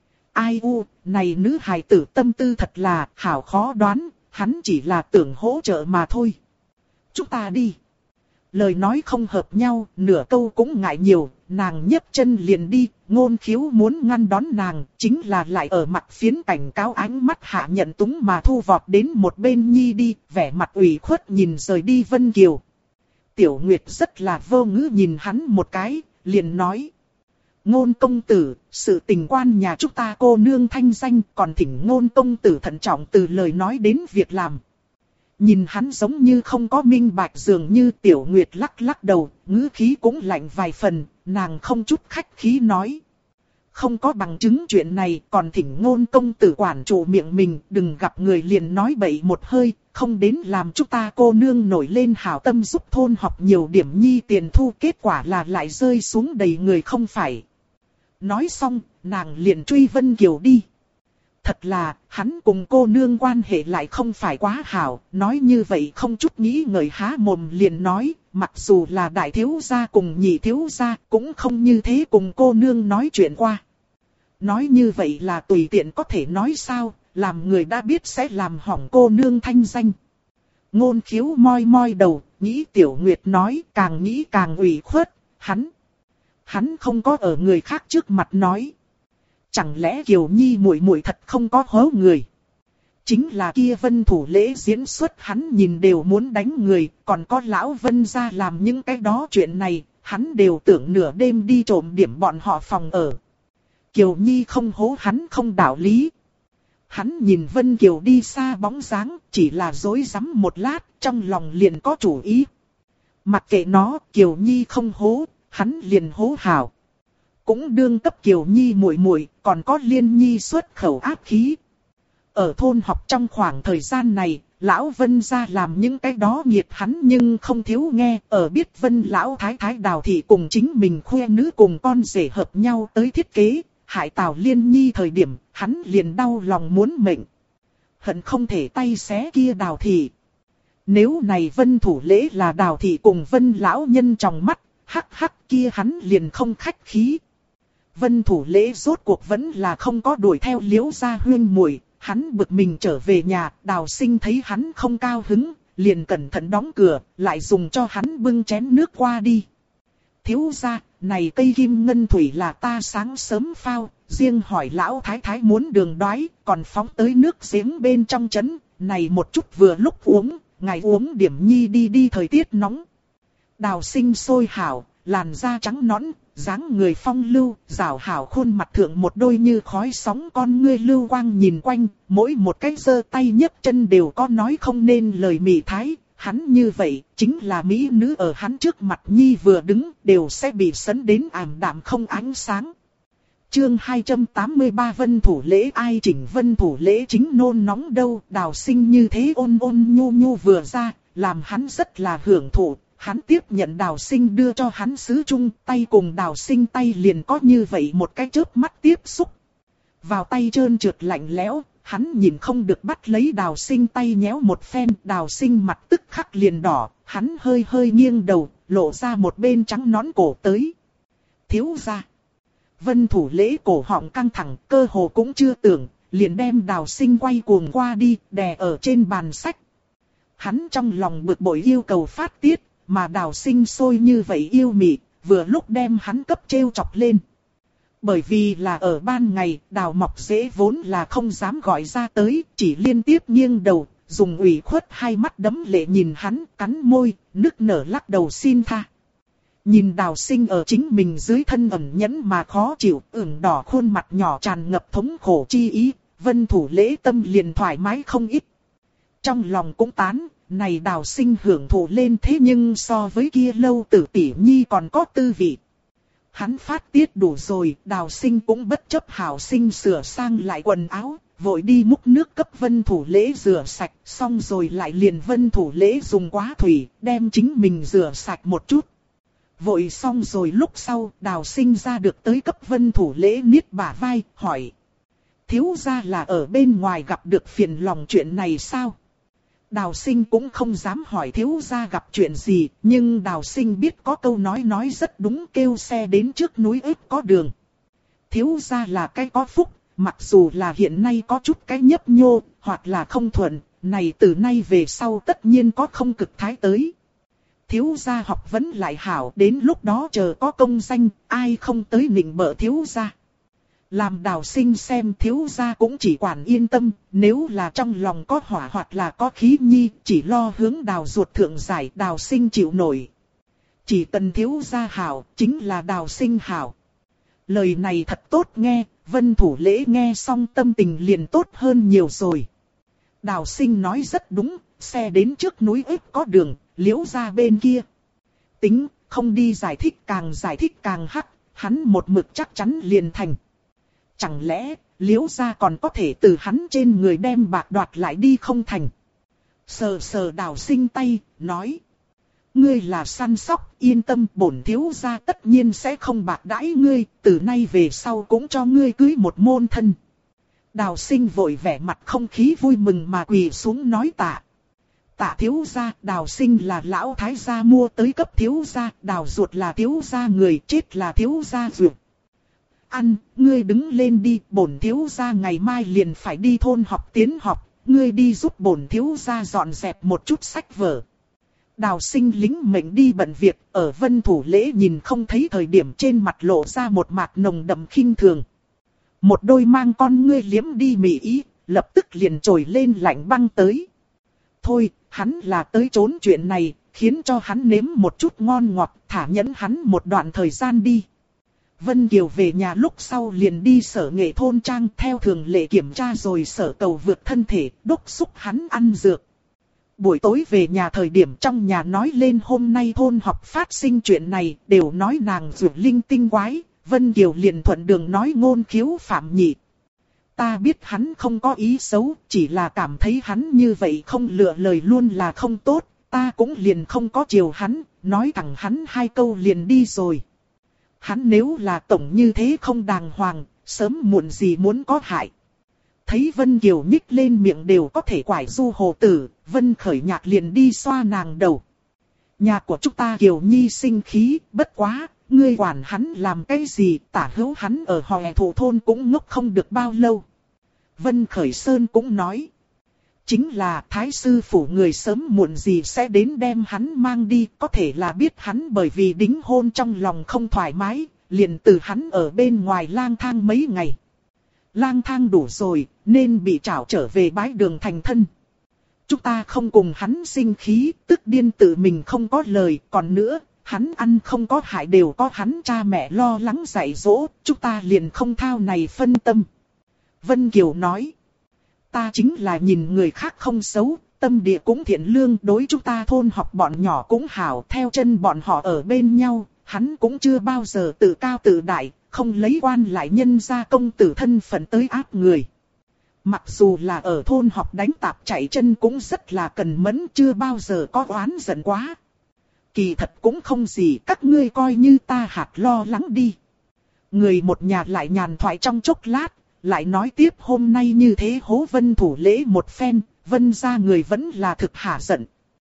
Ai u, này nữ hài tử tâm tư thật là hảo khó đoán, hắn chỉ là tưởng hỗ trợ mà thôi. Chúng ta đi. Lời nói không hợp nhau, nửa câu cũng ngại nhiều, nàng nhấc chân liền đi, Ngôn Khiếu muốn ngăn đón nàng, chính là lại ở mặt phiến cảnh cáo ánh mắt hạ nhận túng mà thu vọt đến một bên nhi đi, vẻ mặt ủy khuất nhìn rời đi Vân Kiều. Tiểu Nguyệt rất là vô ngữ nhìn hắn một cái, liền nói. Ngôn công tử, sự tình quan nhà chúng ta cô nương thanh danh, còn thỉnh Ngôn công tử thận trọng từ lời nói đến việc làm. Nhìn hắn giống như không có minh bạch, dường như Tiểu Nguyệt lắc lắc đầu, ngữ khí cũng lạnh vài phần, nàng không chút khách khí nói. Không có bằng chứng chuyện này, còn thỉnh Ngôn công tử quản trụ miệng mình, đừng gặp người liền nói bậy một hơi, không đến làm chúng ta cô nương nổi lên hảo tâm giúp thôn học nhiều điểm nhi tiền thu, kết quả là lại rơi xuống đầy người không phải. Nói xong, nàng liền truy Vân Kiều đi. Thật là, hắn cùng cô nương quan hệ lại không phải quá hảo, nói như vậy không chút nghĩ ngợi há mồm liền nói, mặc dù là đại thiếu gia cùng nhị thiếu gia, cũng không như thế cùng cô nương nói chuyện qua. Nói như vậy là tùy tiện có thể nói sao, làm người đã biết sẽ làm hỏng cô nương thanh danh. Ngôn Khiếu moi moi đầu, nghĩ Tiểu Nguyệt nói, càng nghĩ càng ủy khuất, hắn không có ở người khác trước mặt nói. Chẳng lẽ Kiều Nhi muội muội thật không có hố người? Chính là kia Vân Thủ Lễ diễn xuất hắn nhìn đều muốn đánh người, còn có lão Vân gia làm những cái đó chuyện này, hắn đều tưởng nửa đêm đi trộm điểm bọn họ phòng ở. Kiều Nhi không hố hắn không đạo lý. Hắn nhìn Vân Kiều đi xa bóng dáng, chỉ là dối rắm một lát, trong lòng liền có chủ ý. Mặc kệ nó, Kiều Nhi không hố, hắn liền hố hảo. Cũng đương cấp Kiều Nhi muội muội, còn có Liên Nhi xuất khẩu áp khí. Ở thôn học trong khoảng thời gian này, lão Vân gia làm những cái đó nghiệt hắn nhưng không thiếu nghe, ở biết Vân lão thái thái Đào thị cùng chính mình khoe nữ cùng con rể hợp nhau tới thiết kế, hại Tào Liên Nhi thời điểm, hắn liền đau lòng muốn mệnh. Hận không thể tay xé kia Đào thị. Nếu này Vân Thủ Lễ là Đào thị cùng Vân lão nhân trong mắt, hắc hắc kia hắn liền không khách khí. Vân Thủ Lễ rốt cuộc vẫn là không có đuổi theo Liễu gia huyên muội, hắn bực mình trở về nhà, Đào Sinh thấy hắn không cao hứng, liền cẩn thận đóng cửa, lại dùng cho hắn bưng chén nước qua đi. Thiếu gia, này cây kim ngân thủy là ta sáng sớm phao, riêng hỏi lão thái thái muốn đường đoái, còn phóng tới nước giếng bên trong trấn, này một chút vừa lúc uống, ngài uống điểm nhi đi thời tiết nóng. Đào Sinh sôi hảo, làn da trắng nõn, dáng người phong lưu, rảo hảo khuôn mặt thượng một đôi như khói sóng con ngươi lưu quang nhìn quanh, mỗi một cái giơ tay nhấc chân đều có nói không nên lời mị thái. Hắn như vậy, chính là mỹ nữ ở hắn trước mặt nhi vừa đứng, đều sẽ bị sấn đến ảm đạm không ánh sáng. Chương 283 Vân Thủ Lễ ai chỉnh Vân Thủ Lễ chính nôn nóng đâu, Đào Sinh như thế ôn ôn nhu nhu vừa ra, làm hắn rất là hưởng thụ. Hắn tiếp nhận Đào Sinh đưa cho hắn sứ chung, tay cùng Đào Sinh tay liền có như vậy một cái chớp mắt tiếp xúc. Vào tay trơn trượt lạnh lẽo, hắn nhìn không được bắt lấy Đào Sinh tay nhéo một phen, Đào Sinh mặt tức khắc liền đỏ, hắn hơi hơi nghiêng đầu, lộ ra một bên trắng nõn cổ tới. Thiếu gia. Vân Thủ Lễ cổ họng căng thẳng, cơ hồ cũng chưa tưởng, liền đem Đào Sinh quay cuồng qua đi, đè ở trên bàn sách. Hắn trong lòng bực bội yêu cầu phát tiết, mà Đào Sinh sôi như vậy yêu mị, vừa lúc đem hắn cấp trêu chọc lên. Bởi vì là ở ban ngày, Đào Mọc Dễ vốn là không dám gọi ra tới, chỉ liên tiếp nghiêng đầu, dùng ủy khuất hai mắt đấm lệ nhìn hắn, cắn môi, nức nở lắc đầu xin tha. Nhìn Đào Sinh ở chính mình dưới thân ẩn nhẫn mà khó chịu, ửng đỏ khuôn mặt nhỏ tràn ngập thống khổ chi ý, Vân Thủ Lễ tâm liền thoải mái không ít. Trong lòng cũng tán, này Đào Sinh hưởng thụ lên thế nhưng so với kia Lâu Tử tỷ nhi còn có tư vị. Hắn phát tiết đủ rồi, Đào Sinh cũng bất chấp hảo sinh sửa sang lại quần áo, vội đi múc nước cấp Vân Thủ Lễ rửa sạch, xong rồi lại liền Vân Thủ Lễ dùng quá thủy, đem chính mình rửa sạch một chút. Vội xong rồi lúc sau, Đào Sinh ra được tới cấp Vân Thủ Lễ niết bả vai, hỏi. Thiếu gia là ở bên ngoài gặp được phiền lòng chuyện này sao? Đào Sinh cũng không dám hỏi thiếu gia gặp chuyện gì, nhưng Đào Sinh biết có câu nói rất đúng, kêu xe đến trước núi ếp có đường. Thiếu gia là cái có phúc, mặc dù là hiện nay có chút cái nhấp nhô, hoặc là không thuận, này từ nay về sau tất nhiên có không cực thái tới. Thiếu gia học vấn lại hảo, đến lúc đó chờ có công danh, ai không tới nịnh bợ thiếu gia. Làm Đào Sinh xem thiếu gia cũng chỉ quản yên tâm, nếu là trong lòng có hỏa hoặc là có khí nhi, chỉ lo hướng Đào ruột thượng giải, Đào Sinh chịu nổi. Chỉ cần thiếu gia hảo, chính là Đào Sinh hảo. Lời này thật tốt nghe, Vân Thủ Lễ nghe xong tâm tình liền tốt hơn nhiều rồi. Đào Sinh nói rất đúng, xe đến trước núi ếp có đường, Liễu gia bên kia. Tính, không đi giải thích càng hắc, hắn một mực chắc chắn liền thành. Chẳng lẽ, Liễu gia còn có thể từ hắn trên người đem bạc đoạt lại đi không thành? Sờ sờ Đào Sinh tay, nói. Ngươi là săn sóc, yên tâm, bổn thiếu gia tất nhiên sẽ không bạc đãi ngươi, từ nay về sau cũng cho ngươi cưới một môn thân. Đào Sinh vội vẻ mặt không khí vui mừng mà quỳ xuống nói tạ. Tạ thiếu gia, Đào Sinh là lão thái gia mua tới cấp thiếu gia, Đào ruột là thiếu gia người, chết là thiếu gia ruột. Ăn, ngươi đứng lên đi, bổn thiếu gia ngày mai liền phải đi thôn học tiến học, ngươi đi giúp bổn thiếu gia dọn dẹp một chút sách vở. Đào Sinh lính mệnh đi bận việc, ở Vân Thủ Lễ nhìn không thấy thời điểm trên mặt lộ ra một mạt nồng đậm khinh thường. Một đôi mang con ngươi liếm đi mị ý, lập tức liền trồi lên lạnh băng tới. Thôi, hắn là tới trốn chuyện này, khiến cho hắn nếm một chút ngon ngọt, thả nhẫn hắn một đoạn thời gian đi. Vân Kiều về nhà lúc sau liền đi sở nghệ thôn trang theo thường lệ kiểm tra rồi sở cầu vượt thân thể, đốc xúc hắn ăn dược. Buổi tối về nhà thời điểm trong nhà nói lên hôm nay thôn học phát sinh chuyện này, đều nói nàng dược linh tinh quái, Vân Kiều liền thuận đường nói ngôn khiếu phạm nhị. Ta biết hắn không có ý xấu, chỉ là cảm thấy hắn như vậy không lựa lời luôn là không tốt, ta cũng liền không có chiều hắn, nói thẳng hắn hai câu liền đi rồi. Hắn nếu là tổng như thế không đàng hoàng, sớm muộn gì muốn có hại. Thấy Vân Kiều nhích lên miệng đều có thể quải du hồ tử, Vân Khởi Nhạc liền đi xoa nàng đầu. Nhà của chúng ta Kiều Nhi sinh khí, bất quá, ngươi quản hắn làm cái gì, tả hữu hắn ở Hòe Thổ thôn cũng ngốc không được bao lâu. Vân Khởi Sơn cũng nói. Chính là thái sư phủ người sớm muộn gì sẽ đến đem hắn mang đi, có thể là biết hắn bởi vì đính hôn trong lòng không thoải mái, liền từ hắn ở bên ngoài lang thang mấy ngày. Lang thang đủ rồi, nên bị trảo trở về bái đường thành thân. Chúng ta không cùng hắn sinh khí, tức điên tự mình không có lời, còn nữa, hắn ăn không có hại đều có hắn cha mẹ lo lắng dạy dỗ, chúng ta liền không thao này phân tâm. Vân Kiều nói, ta chính là nhìn người khác không xấu, tâm địa cũng thiện lương, đối chúng ta thôn học bọn nhỏ cũng hảo, theo chân bọn họ ở bên nhau, hắn cũng chưa bao giờ tự cao tự đại, không lấy quan lại nhân gia công tử thân phận tới áp người. Mặc dù là ở thôn học đánh tạp chạy chân cũng rất là cần mẫn, chưa bao giờ có oán giận quá. Kỳ thật cũng không gì, các ngươi coi như ta hạt lo lắng đi. Người một nhà lại nhàn thoại trong chốc lát, lại nói tiếp hôm nay như thế hố Vân Thủ Lễ một phen, Vân gia người vẫn là thực hả giận.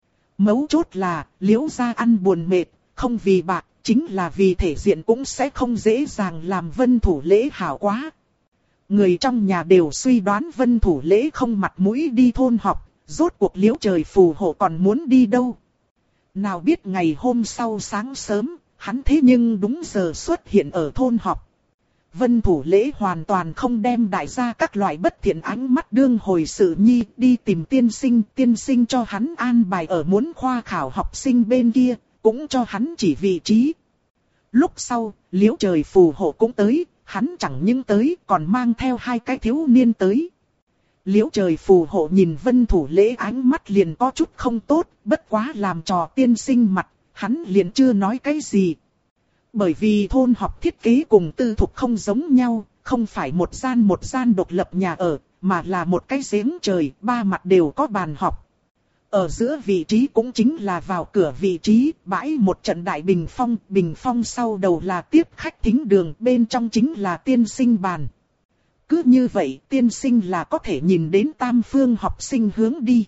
Mấu chốt là, Liễu gia ăn buồn mệt, không vì bạc, chính là vì thể diện cũng sẽ không dễ dàng làm Vân Thủ Lễ hảo quá. Người trong nhà đều suy đoán Vân Thủ Lễ không mặt mũi đi thôn học, rốt cuộc Liễu trời phù hộ còn muốn đi đâu. Nào biết ngày hôm sau sáng sớm, hắn thế nhưng đúng giờ xuất hiện ở thôn học. Vân Thủ Lễ hoàn toàn không đem đại gia các loại bất thiện ánh mắt đương hồi sự nhi, đi tìm tiên sinh cho hắn an bài ở muốn khoa khảo học sinh bên kia, cũng cho hắn chỉ vị trí. Lúc sau, Liễu trời phù hộ cũng tới, hắn chẳng những tới còn mang theo hai cái thiếu niên tới. Liễu trời phù hộ nhìn Vân Thủ Lễ ánh mắt liền có chút không tốt, bất quá làm trò tiên sinh mặt, hắn liền chưa nói cái gì. Bởi vì thôn học thiết kế cùng tư thục không giống nhau, không phải một gian độc lập nhà ở, mà là một cái giếng trời, ba mặt đều có bàn học. Ở giữa vị trí cũng chính là vào cửa vị trí, bãi một trận đại bình phong sau đầu là tiếp khách thính đường, bên trong chính là tiên sinh bàn. Cứ như vậy tiên sinh là có thể nhìn đến tam phương học sinh hướng đi.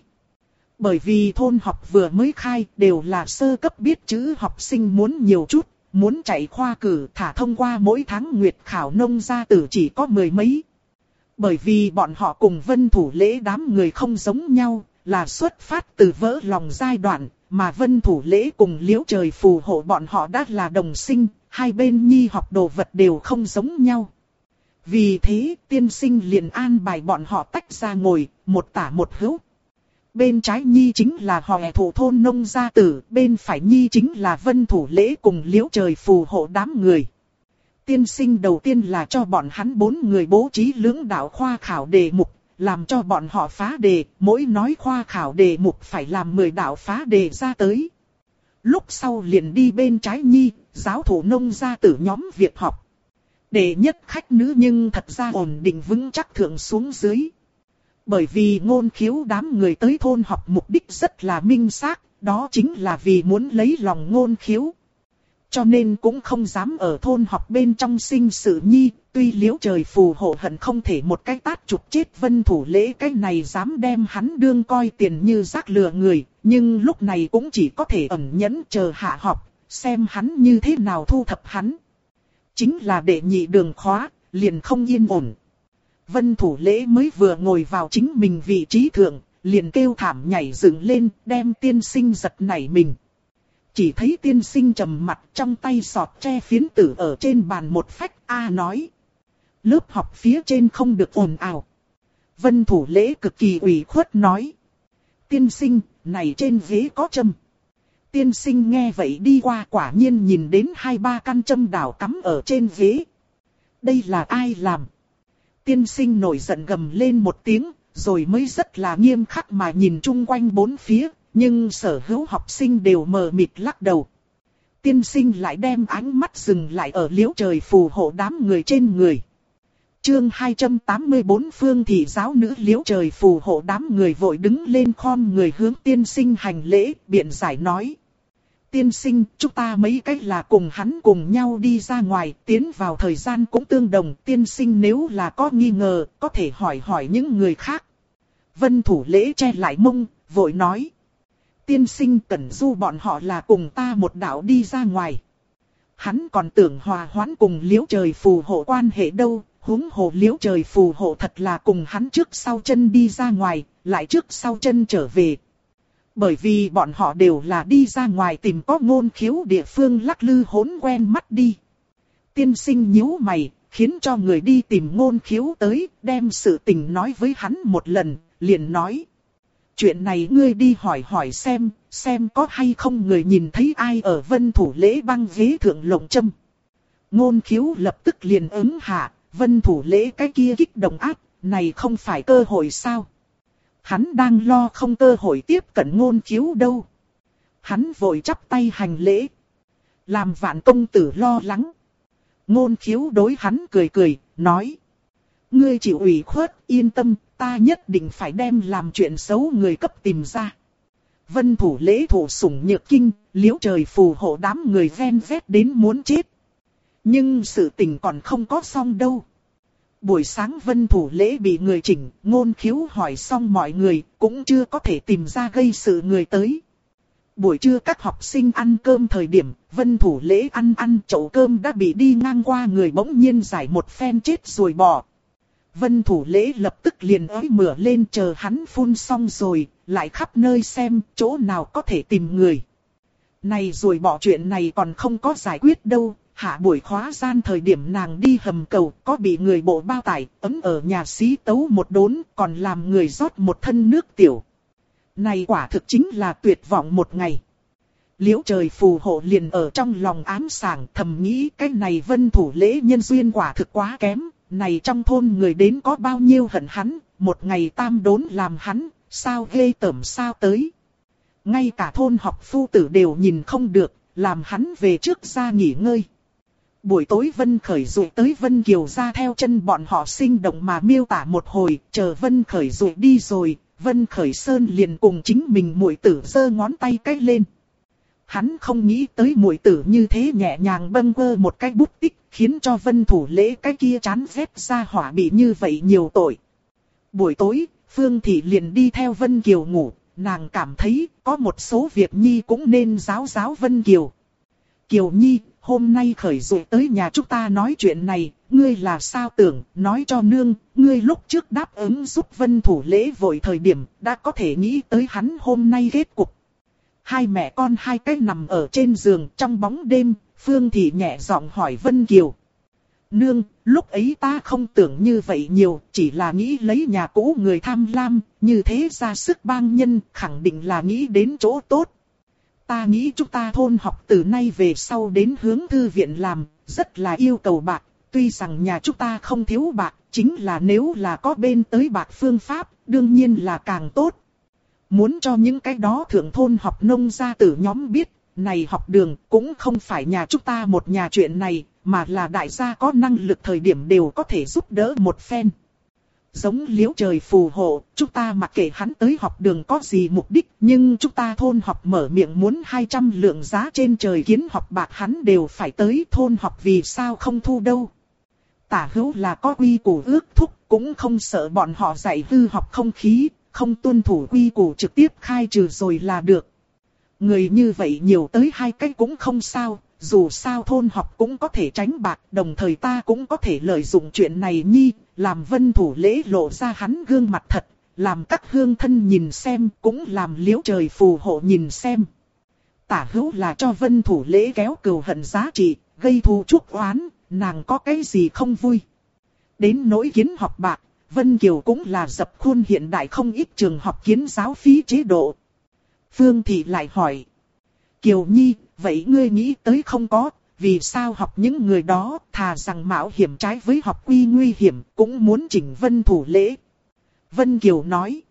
Bởi vì thôn học vừa mới khai đều là sơ cấp biết chữ học sinh muốn nhiều chút, muốn chạy khoa cử thả thông qua mỗi tháng nguyệt khảo nông gia tử chỉ có 10 mấy. Bởi vì bọn họ cùng Vân Thủ Lễ đám người không giống nhau, là xuất phát từ vỡ lòng giai đoạn, mà Vân Thủ Lễ cùng Liễu trời phù hộ bọn họ đã là đồng sinh, hai bên nhi học đồ vật đều không giống nhau. Vì thế tiên sinh liền an bài bọn họ tách ra ngồi, một tả một hữu. Bên trái nhi chính là Hòe Thổ thôn nông gia tử, bên phải nhi chính là Vân Thủ Lễ cùng Liễu trời phù hộ đám người. Tiên sinh đầu tiên là cho bọn hắn 4 người bố trí lưỡng đạo khoa khảo đề mục, làm cho bọn họ phá đề, mỗi nói khoa khảo đề mục phải làm 10 đạo phá đề ra tới. Lúc sau liền đi bên trái nhi, giáo thủ nông gia tử nhóm việc học. Đệ nhất khách nữ nhưng thật ra ổn định vững chắc thượng xuống dưới. Bởi vì ngôn khiếu đám người tới thôn học mục đích rất là minh xác, đó chính là vì muốn lấy lòng ngôn khiếu. cho nên cũng không dám ở thôn học bên trong sinh sự nhi, tuy Liễu Trời phù hộ hận không thể một cái tát chụp chết Vân Thủ Lễ, cái này dám đem hắn đương coi tiền như rác lừa người, nhưng lúc này cũng chỉ có thể ẩn nhẫn chờ hạ học, xem hắn như thế nào thu thập hắn. Chính là đệ nhị đường khóa, liền không yên ổn. Vân Thủ Lễ mới vừa ngồi vào chính mình vị trí thượng, liền kêu thảm nhảy dựng lên, đem tiên sinh giật nảy mình. Chỉ thấy tiên sinh trầm mặt trong tay sọt tre phiến tử ở trên bàn một phách, nói. Lớp học phía trên không được ồn ào. Vân Thủ Lễ cực kỳ ủy khuất nói. Tiên sinh, này trên ghế có châm. Tiên sinh nghe vậy đi qua quả nhiên nhìn đến 2-3 căn châm đảo cắm ở trên ghế. Đây là ai làm? Tiên sinh nổi giận gầm lên một tiếng, rồi mới rất là nghiêm khắc mà nhìn chung quanh bốn phía, nhưng sở hữu học sinh đều mờ mịt lắc đầu. Tiên sinh lại đem ánh mắt dừng lại ở Liễu Trời phù hộ đám người trên người. Chương 284 Phương thị giáo nữ Liễu Trời phù hộ đám người vội đứng lên khom người hướng tiên sinh hành lễ, biện giải nói. Tiên sinh, chúng ta mấy cách là cùng hắn cùng nhau đi ra ngoài, tiến vào thời gian cũng tương đồng. Tiên sinh nếu là có nghi ngờ, có thể hỏi những người khác. Vân Thủ Lễ che lại mông, vội nói. Tiên sinh Cẩn Du bọn họ là cùng ta một đạo đi ra ngoài. Hắn còn tưởng hòa hoãn cùng Liễu Trời phù hộ quan hệ đâu, huống hồ Liễu Trời phù hộ thật là cùng hắn trước sau chân đi ra ngoài, lại trước sau chân trở về. Bởi vì bọn họ đều là đi ra ngoài tìm có ngôn khiếu địa phương lắc lư hỗn quen mắt đi. Tiên sinh nhíu mày, khiến cho người đi tìm ngôn khiếu tới, đem sự tình nói với hắn một lần, liền nói. Chuyện này ngươi đi hỏi xem có hay không người nhìn thấy ai ở Vân Thủ Lễ băng ghế thượng lồng châm. Ngôn khiếu lập tức liền ứng hạ, Vân Thủ Lễ cái kia kích động ác, này không phải cơ hội sao? Hắn đang lo không cơ hội tiếp cận ngôn khiếu đâu. Hắn vội chắp tay hành lễ. Làm Vạn công tử lo lắng. Ngôn khiếu đối hắn cười, nói. Ngươi chịu ủy khuất, yên tâm, ta nhất định phải đem làm chuyện xấu người cấp tìm ra. Vân Thủ Lễ thụ sủng nhược kinh, Liễu Trời phù hộ đám người ven vét đến muốn chết. Nhưng sự tình còn không có xong đâu. Buổi sáng Vân Thủ Lễ bị người chỉnh, ngôn khiếu hỏi xong mọi người, cũng chưa có thể tìm ra gây sự người tới. Buổi trưa các học sinh ăn cơm thời điểm, Vân Thủ Lễ ăn chậu cơm đã bị đi ngang qua người bỗng nhiên giải một phen chết rồi bỏ. Vân Thủ Lễ lập tức liền ới mửa lên chờ hắn phun xong rồi, lại khắp nơi xem chỗ nào có thể tìm người. Này rồi bỏ chuyện này còn không có giải quyết đâu. Hạ buổi khóa gian thời điểm nàng đi hầm cầu, có bị người bộ bao tải, ấm ở nhà xí tấu một đốn, còn làm người rót một thân nước tiểu. Này quả thực chính là tuyệt vọng một ngày. Liễu Trời phù hộ liền ở trong lòng ám sảng thầm nghĩ cái này Vân Thủ Lễ nhân duyên quả thực quá kém, này trong thôn người đến có bao nhiêu hận hắn, một ngày tam đốn làm hắn, sao ghê tởm sao tới. Ngay cả thôn học phu tử đều nhìn không được, làm hắn về trước ra nghỉ ngơi. Buổi tối Vân Khởi Dụ tới Vân Kiều ra theo chân bọn họ sinh động mà miêu tả một hồi, chờ Vân Khởi Dụ đi rồi, Vân Khởi Sơn liền cùng chính mình muội tử giơ ngón tay cái lên. Hắn không nghĩ tới muội tử như thế nhẹ nhàng bâng quơ một cái bút tích, khiến cho Vân Thủ Lễ cái kia chán ghét ra hỏa bị như vậy nhiều tội. Buổi tối, Phương Thị liền đi theo Vân Kiều ngủ, nàng cảm thấy có một số việc Nhi cũng nên giáo Vân Kiều. Kiều Nhi, hôm nay Khởi Dụ tới nhà chúng ta nói chuyện này, ngươi là sao tưởng, nói cho nương, ngươi lúc trước đáp ứng giúp Vân Thủ Lễ vội thời điểm, đã có thể nghĩ tới hắn hôm nay kết cục. Hai mẹ con hai cái nằm ở trên giường trong bóng đêm, Phương Thị nhẹ giọng hỏi Vân Kiều. Nương, lúc ấy ta không tưởng như vậy nhiều, chỉ là nghĩ lấy nhà cũ người tham lam, như thế ra sức bang nhân, khẳng định là nghĩ đến chỗ tốt. Ta nghĩ chúng ta thôn học từ nay về sau đến hướng thư viện làm, rất là yêu cầu bạc, tuy rằng nhà chúng ta không thiếu bạc, chính là nếu là có bên tới bạc phương pháp, đương nhiên là càng tốt. Muốn cho những cái đó thượng thôn học nông gia tử nhóm biết, này học đường cũng không phải nhà chúng ta một nhà chuyện này, mà là đại gia có năng lực thời điểm đều có thể giúp đỡ một phen. giống liễu trời phù hộ, chúng ta mặc kệ hắn tới học đường có gì mục đích, nhưng chúng ta thôn học mở miệng muốn 200 lượng giá trên trời kiến học bạc hắn đều phải tới, thôn học vì sao không thu đâu. Tả Hữu là có quy củ ước thúc, cũng không sợ bọn họ dạy hư học không khí, không tuân thủ quy củ trực tiếp khai trừ rồi là được. Người như vậy nhiều tới 2 cái cũng không sao, dù sao thôn học cũng có thể tránh bạc, đồng thời ta cũng có thể lợi dụng chuyện này nhi, làm Vân Thủ Lễ lộ ra hắn gương mặt thật, làm các hương thân nhìn xem, cũng làm liễu trời phù hộ nhìn xem. Tả Hữu là cho Vân Thủ Lễ kéo cừu hận giá trị, gây thù chuốc oán, nàng có cái gì không vui. Đến nỗi kiến học bạc, Vân Kiều cũng là dập khuôn hiện đại không ít trường học kiến giáo phí chế độ. Phương Thị lại hỏi. Kiều Nhi, vậy ngươi nghĩ tới không có, vì sao học những người đó, thà rằng mạo hiểm trái với học quy nguy hiểm, cũng muốn chỉnh Vân Thủ Lễ. Vân Kiều nói.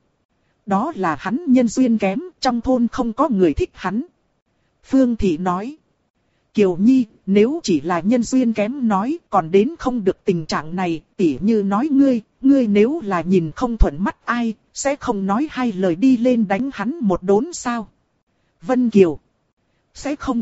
Đó là hắn nhân duyên kém, trong thôn không có người thích hắn. Phương Thị nói. Kiều Nhi, nếu chỉ là nhân duyên kém nói, còn đến không được tình trạng này, tỉ như nói ngươi nếu là nhìn không thuận mắt ai, sẽ không nói 2 lời đi lên đánh hắn một đốn sao? Vân Kiều. Sẽ không.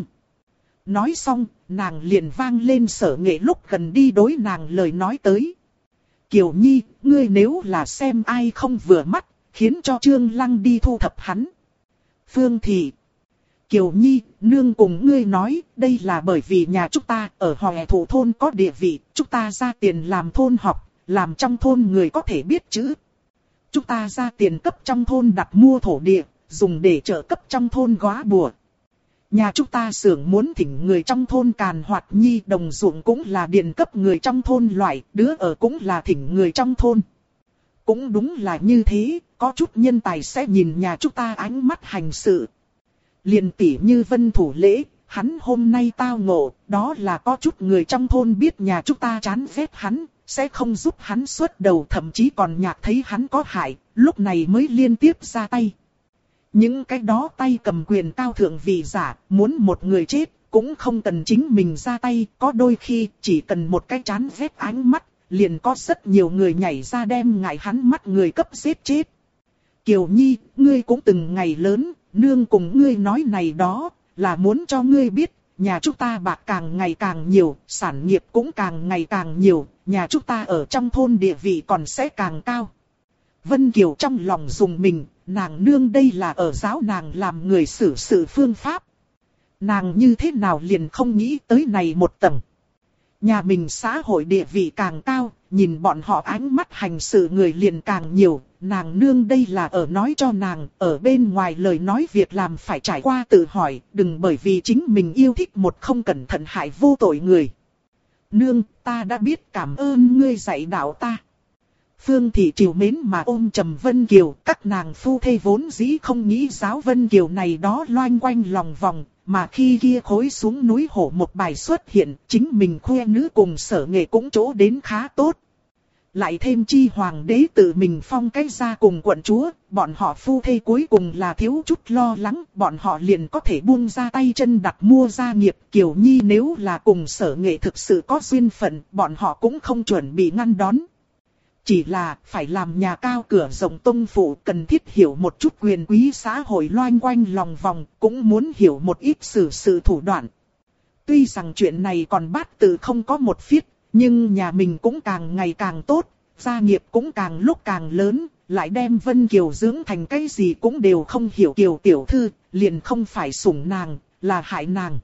Nói xong, nàng liền vang lên Sở Nghệ lúc gần đi đối nàng lời nói tới. Kiều Nhi, ngươi nếu là xem ai không vừa mắt, khiến cho Trương Lăng đi thu thập hắn. Phương Thị. Kiều Nhi, nương cùng ngươi nói, đây là bởi vì nhà chúng ta ở Hòe Thủ thôn có địa vị, chúng ta ra tiền làm thôn học, làm trong thôn người có thể biết chữ. Chúng ta ra tiền cấp trong thôn đặt mua thổ địa, dùng để trợ cấp trong thôn góa bùa. Nhà chúng ta xưởng muốn thỉnh người trong thôn càn hoạt nhi, đồng ruộng cũng là điền cấp người trong thôn loại, đứa ở cũng là thỉnh người trong thôn. Cũng đúng là như thế, có chút nhân tài sẽ nhìn nhà chúng ta ánh mắt hành sự. Liền tỉ như Vân Thủ Lễ, hắn hôm nay tao ngộ, đó là có chút người trong thôn biết nhà chúng ta chán ghét hắn, sẽ không giúp hắn xuất đầu, thậm chí còn nhạc thấy hắn có hại, lúc này mới liên tiếp ra tay. Những cái đó tay cầm quyền cao thượng vị giả, muốn một người chết, cũng không cần chính mình ra tay, có đôi khi chỉ cần một cái chán ghét ánh mắt, liền có rất nhiều người nhảy ra đem ngại hắn mắt người cấp giết chết. Kiều Nhi, ngươi cũng từng ngày lớn, nương cùng ngươi nói này đó, là muốn cho ngươi biết, nhà chúng ta bạc càng ngày càng nhiều, sản nghiệp cũng càng ngày càng nhiều, nhà chúng ta ở trong thôn địa vị còn sẽ càng cao. Vân Kiều trong lòng dùng mình, nàng nương đây là ở giáo nàng làm người xử sự phương pháp. Nàng như thế nào liền không nghĩ tới này một tầng. Nhà mình xã hội địa vị càng cao, nhìn bọn họ ánh mắt hành sự người liền càng nhiều, nàng nương đây là ở nói cho nàng, ở bên ngoài lời nói việc làm phải trải qua tự hỏi, đừng bởi vì chính mình yêu thích một không cẩn thận hại vô tội người. Nương, ta đã biết, cảm ơn ngươi dạy đạo ta. Phương Thị trìu mến mà ôm trầm Vân Kiều, các nàng phu thê vốn dĩ không nghĩ giáo Vân Kiều này đó loanh quanh lòng vòng, mà khi kia khối xuống núi hổ một bài xuất hiện, chính mình khoe nữ cùng Sở Nghệ cũng chỗ đến khá tốt. Lại thêm chi hoàng đế tự mình phong cái ra cùng quận chúa, bọn họ phu thê cuối cùng là thiếu chút lo lắng, bọn họ liền có thể buông ra tay chân đặt mua gia nghiệp. Kiều Nhi nếu là cùng Sở Nghệ thực sự có duyên phận, bọn họ cũng không chuẩn bị ngăn đón. Chỉ là phải làm nhà cao cửa rộng tông phụ, cần thiết hiểu một chút quyền quý xã hội loanh quanh lòng vòng, cũng muốn hiểu một ít xử sự thủ đoạn. Tuy rằng chuyện này còn bát tự không có một phiết, nhưng nhà mình cũng càng ngày càng tốt, gia nghiệp cũng càng lúc càng lớn, lại đem Vân Kiều dưỡng thành cái gì cũng đều không hiểu. Kiều tiểu thư, liền không phải sủng nàng, là hại nàng.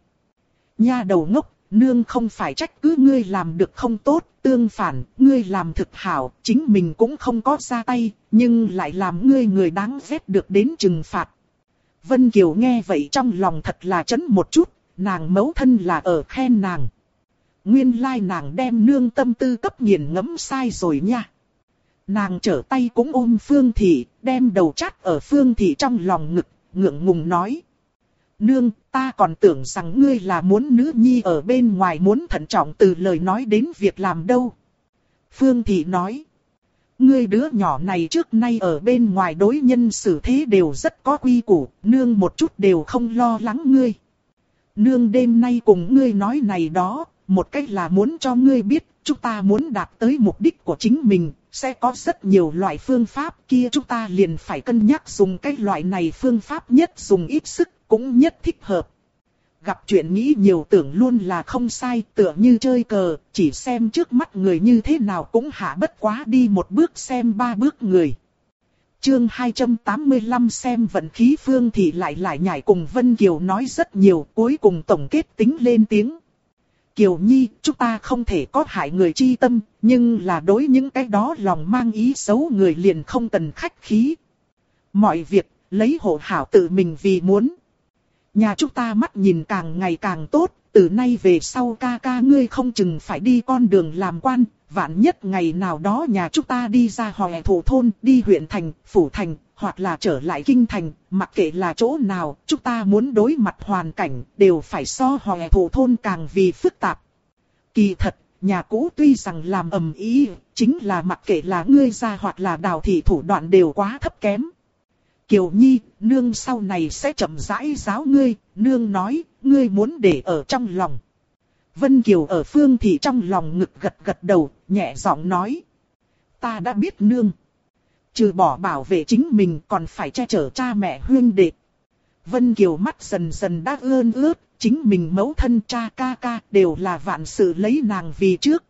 Nha đầu ngốc, nương không phải trách cứ ngươi làm được không tốt, tương phản, ngươi làm thực hảo, chính mình cũng không có ra tay, nhưng lại làm ngươi người đáng ghét được đến trừng phạt. Vân Kiều nghe vậy trong lòng thật là chấn một chút, nàng mẫu thân là ở khen nàng. Nguyên lai nàng đem nương tâm tư cấp nghiền ngẫm sai rồi nha. Nàng trở tay cũng ôm Phương Thị, đem đầu chát ở Phương Thị trong lòng ngực, ngượng ngùng nói. Nương, ta còn tưởng rằng ngươi là muốn nữ nhi ở bên ngoài muốn thận trọng từ lời nói đến việc làm đâu. Phương Thị nói. Ngươi đứa nhỏ này trước nay ở bên ngoài đối nhân xử thế đều rất có quy củ, nương một chút đều không lo lắng ngươi. Nương đêm nay cùng ngươi nói này đó, một cách là muốn cho ngươi biết, chúng ta muốn đạt tới mục đích của chính mình, sẽ có rất nhiều loại phương pháp kia, chúng ta liền phải cân nhắc dùng cái loại này phương pháp nhất dùng ít sức, cũng nhất thích hợp. Gặp chuyện nghĩ nhiều tưởng luôn là không sai, tựa như chơi cờ, chỉ xem trước mắt người như thế nào cũng hạ bất quá đi một bước xem ba bước người. Chương 285 xem vận khí. Phương Thị lại nhảy cùng Vân Kiều nói rất nhiều, cuối cùng tổng kết tính lên tiếng. Kiều Nhi, chúng ta không thể có hại người chi tâm, nhưng là đối những cái đó lòng mang ý xấu người liền không cần khách khí. Mọi việc, lấy hộ hảo tự mình vì muốn. Nhà chúng ta mắt nhìn càng ngày càng tốt, từ nay về sau ca ca ngươi không chừng phải đi con đường làm quan, vạn nhất ngày nào đó nhà chúng ta đi ra Hoè Thổ thôn, đi huyện thành, phủ thành, hoặc là trở lại kinh thành, mặc kệ là chỗ nào, chúng ta muốn đối mặt hoàn cảnh, đều phải so Hoè Thổ thôn càng vì phức tạp. Kỳ thật, nhà cũ tuy rằng làm ầm ĩ, chính là mặc kệ là ngươi ra hoặc là Đào thị thủ đoạn đều quá thấp kém. Kiều Nhi, nương sau này sẽ chậm rãi giáo ngươi, nương nói, ngươi muốn để ở trong lòng. Vân Kiều ở Phương Thị trong lòng ngực gật đầu, nhẹ giọng nói. Ta đã biết nương. Trừ bỏ bảo vệ chính mình còn phải che chở cha mẹ huynh đệ. Vân Kiều mắt dần dần đã ươn ướt, chính mình mẫu thân cha ca đều là vạn sự lấy nàng vì trước.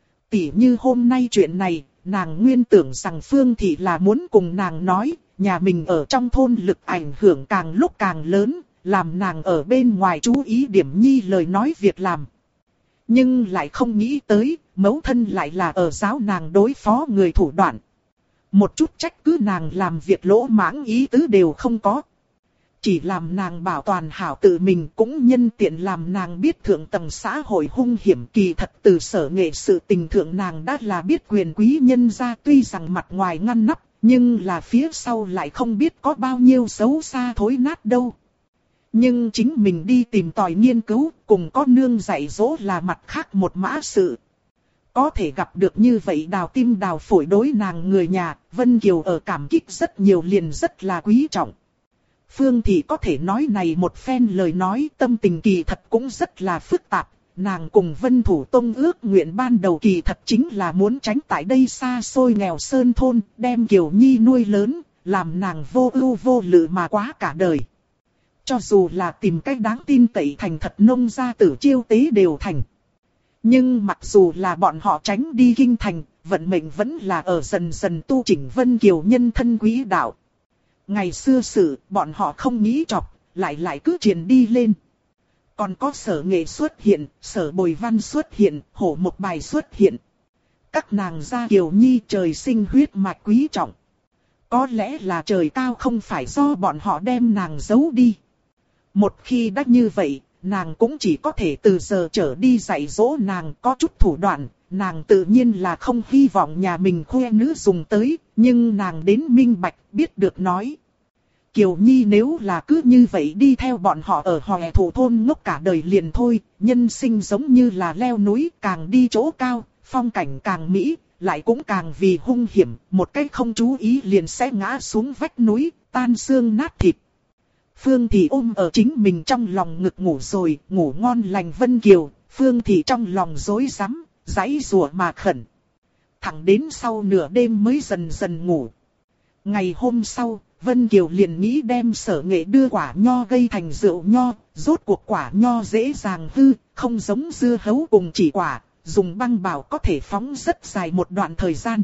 Tỉ như hôm nay chuyện này, nàng nguyên tưởng rằng Phương Thị là muốn cùng nàng nói, nhà mình ở trong thôn lực ảnh hưởng càng lúc càng lớn, làm nàng ở bên ngoài chú ý điểm nhi lời nói việc làm. Nhưng lại không nghĩ tới, mẫu thân lại là ở giáo nàng đối phó người thủ đoạn. Một chút trách cứ nàng làm việc lỗ mãng ý tứ đều không có. Chỉ làm nàng bảo toàn hảo tự mình, cũng nhân tiện làm nàng biết thượng tầng xã hội hung hiểm. Kỳ thật từ sở nghệ sự tình thượng nàng đã là biết quyền quý nhân gia, tuy rằng mặt ngoài ngăn nắp, nhưng là phía sau lại không biết có bao nhiêu xấu xa thối nát đâu. Nhưng chính mình đi tìm tòi nghiên cứu, cùng có nương dạy dỗ là mặt khác một mã sự. Có thể gặp được như vậy đào tim đào phổi đối nàng người nhà, Vân Kiều ở cảm kích rất nhiều, liền rất là quý trọng. Phương Thị có thể nói này một phen lời nói, tâm tình kỳ thật cũng rất là phức tạp. Nàng cùng Vân Thủ Tông ước nguyện ban đầu kỳ thật chính là muốn tránh tại đây xa xôi nghèo sơn thôn, đem Kiều Nhi nuôi lớn, làm nàng vô ưu vô lự mà quá cả đời. Cho dù là tìm cách đáng tin cậy thành thật nông gia tử chiêu tế đều thành. Nhưng mặc dù là bọn họ tránh đi kinh thành, vận mệnh vẫn là ở dần dần tu chỉnh Vân Kiều nhân thân quý đạo. Ngày xưa sự, bọn họ không nghĩ chọc, lại cứ truyền đi lên. Còn có Sở Nghệ xuất hiện, Sở Bồi Văn xuất hiện, Hổ Một Bài xuất hiện. Các nàng gia Kiều Nhi trời sinh huyết mạch quý trọng. Có lẽ là trời cao không phải do bọn họ đem nàng giấu đi. Một khi đã như vậy, nàng cũng chỉ có thể từ giờ trở đi dạy dỗ nàng có chút thủ đoạn. Nàng tự nhiên là không hy vọng nhà mình khoe nữ dùng tới, nhưng nàng đến minh bạch biết được nói. Kiều Nhi nếu là cứ như vậy đi theo bọn họ ở Hoè Thổ thôn ngốc cả đời liền thôi, nhân sinh giống như là leo núi, càng đi chỗ cao, phong cảnh càng mỹ, lại cũng càng vì hung hiểm, một cách không chú ý liền sẽ ngã xuống vách núi, tan xương nát thịt. Phương Thị ôm ở chính mình trong lòng ngực ngủ rồi, ngủ ngon lành Vân Kiều, Phương Thị trong lòng rối rắm, giãy giụa mà khẩn. Thẳng đến sau nửa đêm mới dần dần ngủ. Ngày hôm sau, Vân Kiều liền nghĩ đem Sở Nghệ đưa quả nho gây thành rượu nho, rốt cuộc quả nho dễ dàng hư, không giống dưa hấu cùng chỉ quả, dùng băng bảo có thể phóng rất dài một đoạn thời gian.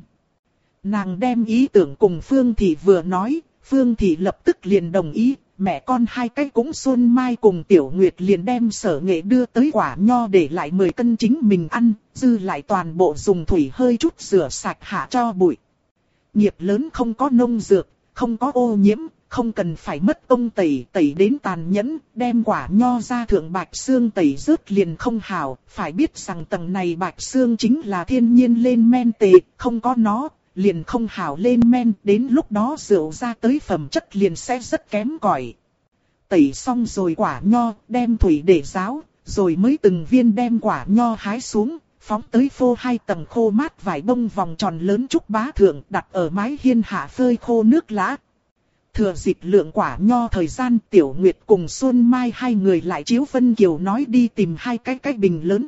Nàng đem ý tưởng cùng Phương Thị vừa nói, Phương Thị lập tức liền đồng ý, mẹ con hai cái cũng Xuân Mai cùng Tiểu Nguyệt liền đem Sở Nghệ đưa tới quả nho để lại 10 cân chính mình ăn, dư lại toàn bộ dùng thủy hơi chút rửa sạch hạ cho bụi. Nghiệp lớn không có nông dược, không có ô nhiễm, không cần phải mất công tẩy đến tàn nhẫn, đem quả nho ra thượng bạch xương tẩy rớt liền không hảo, phải biết rằng tầng này bạch xương chính là thiên nhiên lên men tệ, không có nó, liền không hảo lên men, đến lúc đó rượu ra tới phẩm chất liền sẽ rất kém cỏi. Tẩy xong rồi quả nho, đem thủy để ráo, rồi mới từng viên đem quả nho hái xuống, phóng tới phô 2 tầng khô mát vải bông vòng tròn lớn trúc bá thượng đặt ở mái hiên hạ phơi khô nước lã. Thừa dịp lượng quả nho thời gian, Tiểu Nguyệt cùng Xuân Mai hai người lại chiếu Vân Kiều nói đi tìm 2 cái bình lớn tới,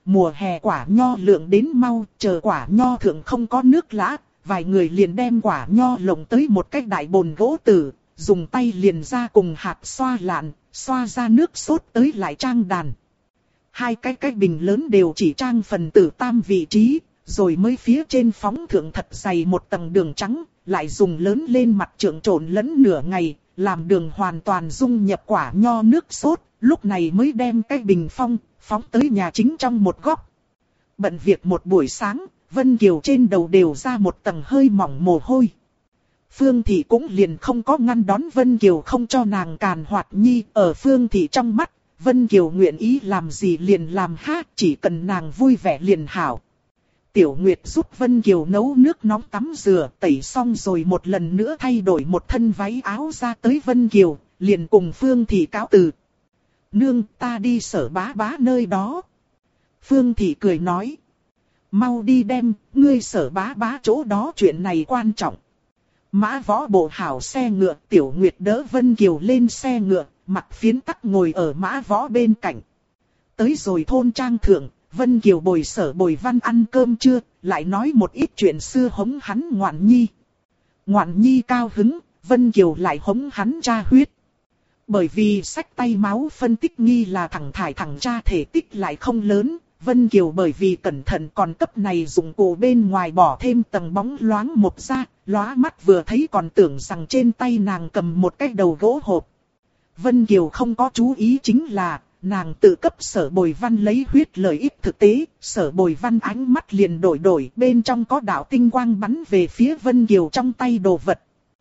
mùa hè quả nho lượng đến mau, chờ quả nho thượng không có nước lã, vài người liền đem quả nho lồng tới một cái đại bồn gỗ tử, dùng tay liền ra cùng hạt xoa lạn, xoa ra nước sốt tới lại trang đàn. Hai cái bình lớn đều chỉ trang phần tử tam vị trí, rồi mới phía trên phóng thượng thật dày một tầng đường trắng, lại dùng lớn lên mặt trượng trộn lẫn nửa ngày, làm đường hoàn toàn dung nhập quả nho nước sốt, lúc này mới đem cái bình phóng tới nhà chính trong một góc. Bận việc một buổi sáng, Vân Kiều trên đầu đều ra một tầng hơi mỏng mồ hôi. Phương Thị cũng liền không có ngăn đón Vân Kiều không cho nàng càn hoạt nhi, ở Phương Thị trong mắt, Vân Kiều nguyện ý làm gì liền làm ha, chỉ cần nàng vui vẻ liền hảo. Tiểu Nguyệt giúp Vân Kiều nấu nước nóng tắm rửa, tẩy xong rồi một lần nữa thay đổi một thân váy áo ra tới Vân Kiều, liền cùng Phương Thị cáo từ. Nương, ta đi Sở bá bá nơi đó. Phương Thị cười nói. Mau đi đem, ngươi Sở bá bá chỗ đó chuyện này quan trọng. Mã Võ bộ hảo xe ngựa, Tiểu Nguyệt đỡ Vân Kiều lên xe ngựa, Mặc Phiến Tắc ngồi ở Mã Võ bên cạnh. Tới rồi thôn trang thượng, Vân Kiều bồi Sở Bồi Văn ăn cơm trưa, lại nói một ít chuyện xưa hống hắn Ngoạn Nhi. Ngoạn Nhi cao hứng, Vân Kiều lại hống hắn tra huyết. Bởi vì sách tay máu phân tích nghi là thẳng thải thẳng tra thể tích lại không lớn, Vân Kiều bởi vì cẩn thận còn cấp này dụng cụ bên ngoài bỏ thêm tầng bóng loáng một ra, lóa mắt vừa thấy còn tưởng rằng trên tay nàng cầm một cái đầu gỗ hộp. Vân Kiều không có chú ý chính là, nàng tự cấp Sở Bồi Văn lấy huyết lợi ích thực tế, Sở Bồi Văn ánh mắt liền đổi, bên trong có đạo tinh quang bắn về phía Vân Kiều trong tay đồ vật.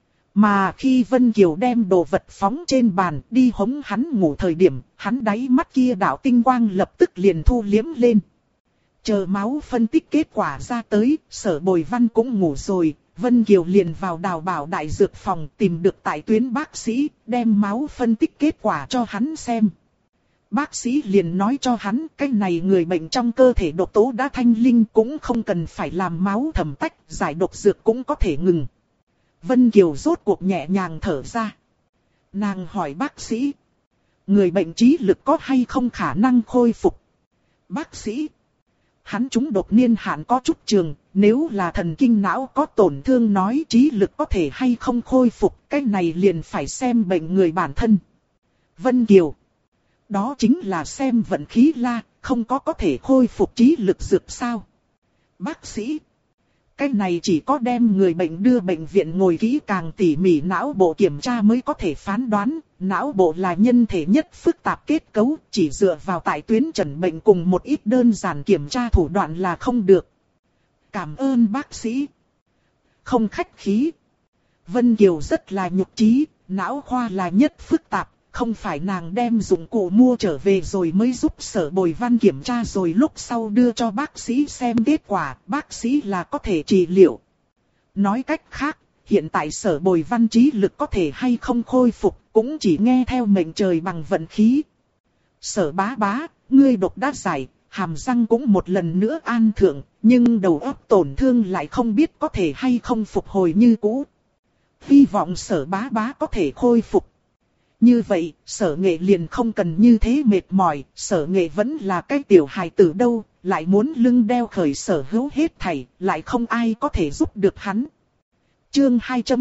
Mà khi Vân Kiều đem đồ vật phóng trên bàn đi hống hắn ngủ thời điểm, hắn đáy mắt kia đạo tinh quang lập tức liền thu liếm lên. Chờ máu phân tích kết quả ra tới, Sở Bồi Văn cũng ngủ rồi, Vân Kiều liền vào Đào Bảo đại dược phòng tìm được tại tuyến bác sĩ, đem máu phân tích kết quả cho hắn xem. Bác sĩ liền nói cho hắn, cái này người bệnh trong cơ thể độc tố đã thanh linh, cũng không cần phải làm máu thẩm tách, giải độc dược cũng có thể ngừng. Vân Kiều rốt cuộc nhẹ nhàng thở ra. Nàng hỏi bác sĩ, người bệnh trí lực có hay không khả năng khôi phục? Bác sĩ, hắn trúng độc niên hạn có chút trường, nếu là thần kinh não có tổn thương nói trí lực có thể hay không khôi phục, cái này liền phải xem bệnh người bản thân. Vân Kiều, đó chính là xem vận khí la, không có thể khôi phục trí lực dược sao? Bác sĩ, cái này chỉ có đem người bệnh đưa bệnh viện ngồi kỹ càng tỉ mỉ não bộ kiểm tra mới có thể phán đoán. Não bộ là nhân thể nhất phức tạp kết cấu, chỉ dựa vào tại tuyến chẩn bệnh cùng một ít đơn giản kiểm tra thủ đoạn là không được. Cảm ơn bác sĩ. Không khách khí. Vân Kiều rất là nhục trí, não khoa là nhất phức tạp. Không phải nàng đem dụng cụ mua trở về rồi mới giúp Sở Bồi Văn kiểm tra rồi lúc sau đưa cho bác sĩ xem kết quả, bác sĩ là có thể trị liệu. Nói cách khác, hiện tại Sở Bồi Văn trí lực có thể hay không khôi phục, cũng chỉ nghe theo mệnh trời bằng vận khí. Sở bá bá, ngươi độc đã giải, hàm răng cũng một lần nữa an thượng, nhưng đầu óc tổn thương lại không biết có thể hay không phục hồi như cũ. Hy vọng Sở bá bá có thể khôi phục. Như vậy, Sở Nghệ liền không cần như thế mệt mỏi, Sở Nghệ vẫn là cái tiểu hài tử đâu, lại muốn lưng đeo khởi sở hữu hết thảy, lại không ai có thể giúp được hắn. Chương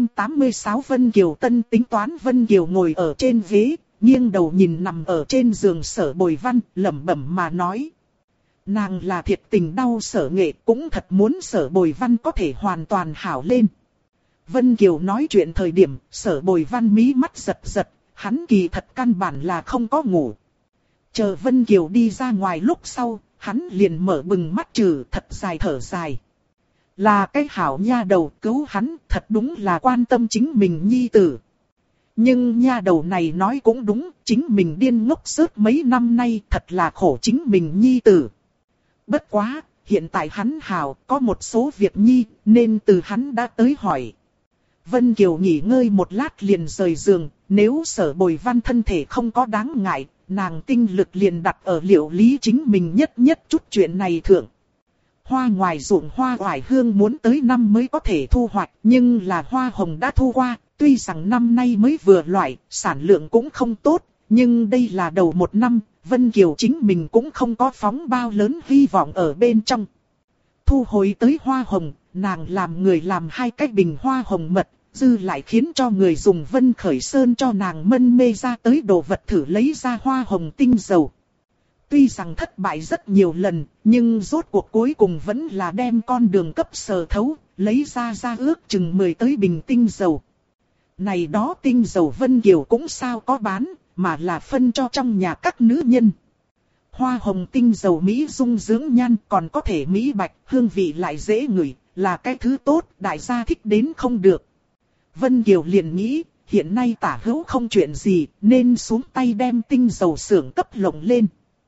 286 Vân Kiều Tân tính toán. Vân Kiều ngồi ở trên ghế, nghiêng đầu nhìn nằm ở trên giường Sở Bồi Văn, lẩm bẩm mà nói. Nàng là thiệt tình đau Sở Nghệ, cũng thật muốn Sở Bồi Văn có thể hoàn toàn hảo lên. Vân Kiều nói chuyện thời điểm, Sở Bồi Văn mí mắt giật giật. Hắn kỳ thật căn bản là không có ngủ. Chờ Vân Kiều đi ra ngoài lúc sau, hắn liền mở bừng mắt trừ thật dài thở dài. Là cái hảo nha đầu cứu hắn, thật đúng là quan tâm chính mình nhi tử. Nhưng nha đầu này nói cũng đúng, chính mình điên ngốc sớt mấy năm nay thật là khổ chính mình nhi tử. Bất quá, hiện tại hắn hảo, có một số việc nhi, nên từ hắn đã tới hỏi. Vân Kiều nghỉ ngơi một lát liền rời giường, nếu Sở Bồi Văn thân thể không có đáng ngại, nàng tinh lực liền đặt ở liệu lý chính mình nhất chút chuyện này thượng. Hoa ngoài ruộng hoa oải hương muốn tới năm mới có thể thu hoạch, nhưng là hoa hồng đã thu qua, tuy rằng năm nay mới vừa loại, sản lượng cũng không tốt, nhưng đây là đầu một năm, Vân Kiều chính mình cũng không có phóng bao lớn hy vọng ở bên trong. Thu hồi tới hoa hồng, nàng làm người làm 2 cái bình hoa hồng mật, dư lại khiến cho người dùng Vân Khởi Sơn cho nàng mân mê ra tới đồ vật thử lấy ra hoa hồng tinh dầu. Tuy rằng thất bại rất nhiều lần, nhưng rốt cuộc cuối cùng vẫn là đem con đường cấp sờ thấu, lấy ra ước chừng 10 tới bình tinh dầu. Này đó tinh dầu Vân Kiều cũng sao có bán, mà là phân cho trong nhà các nữ nhân. Hoa hồng tinh dầu Mỹ dung dưỡng nhan còn có thể Mỹ bạch, hương vị lại dễ ngửi, là cái thứ tốt, đại gia thích đến không được. Vân Kiều liền nghĩ, hiện nay tả hữu không chuyện gì, nên xuống tay đem tinh dầu xưởng cấp lộng lên.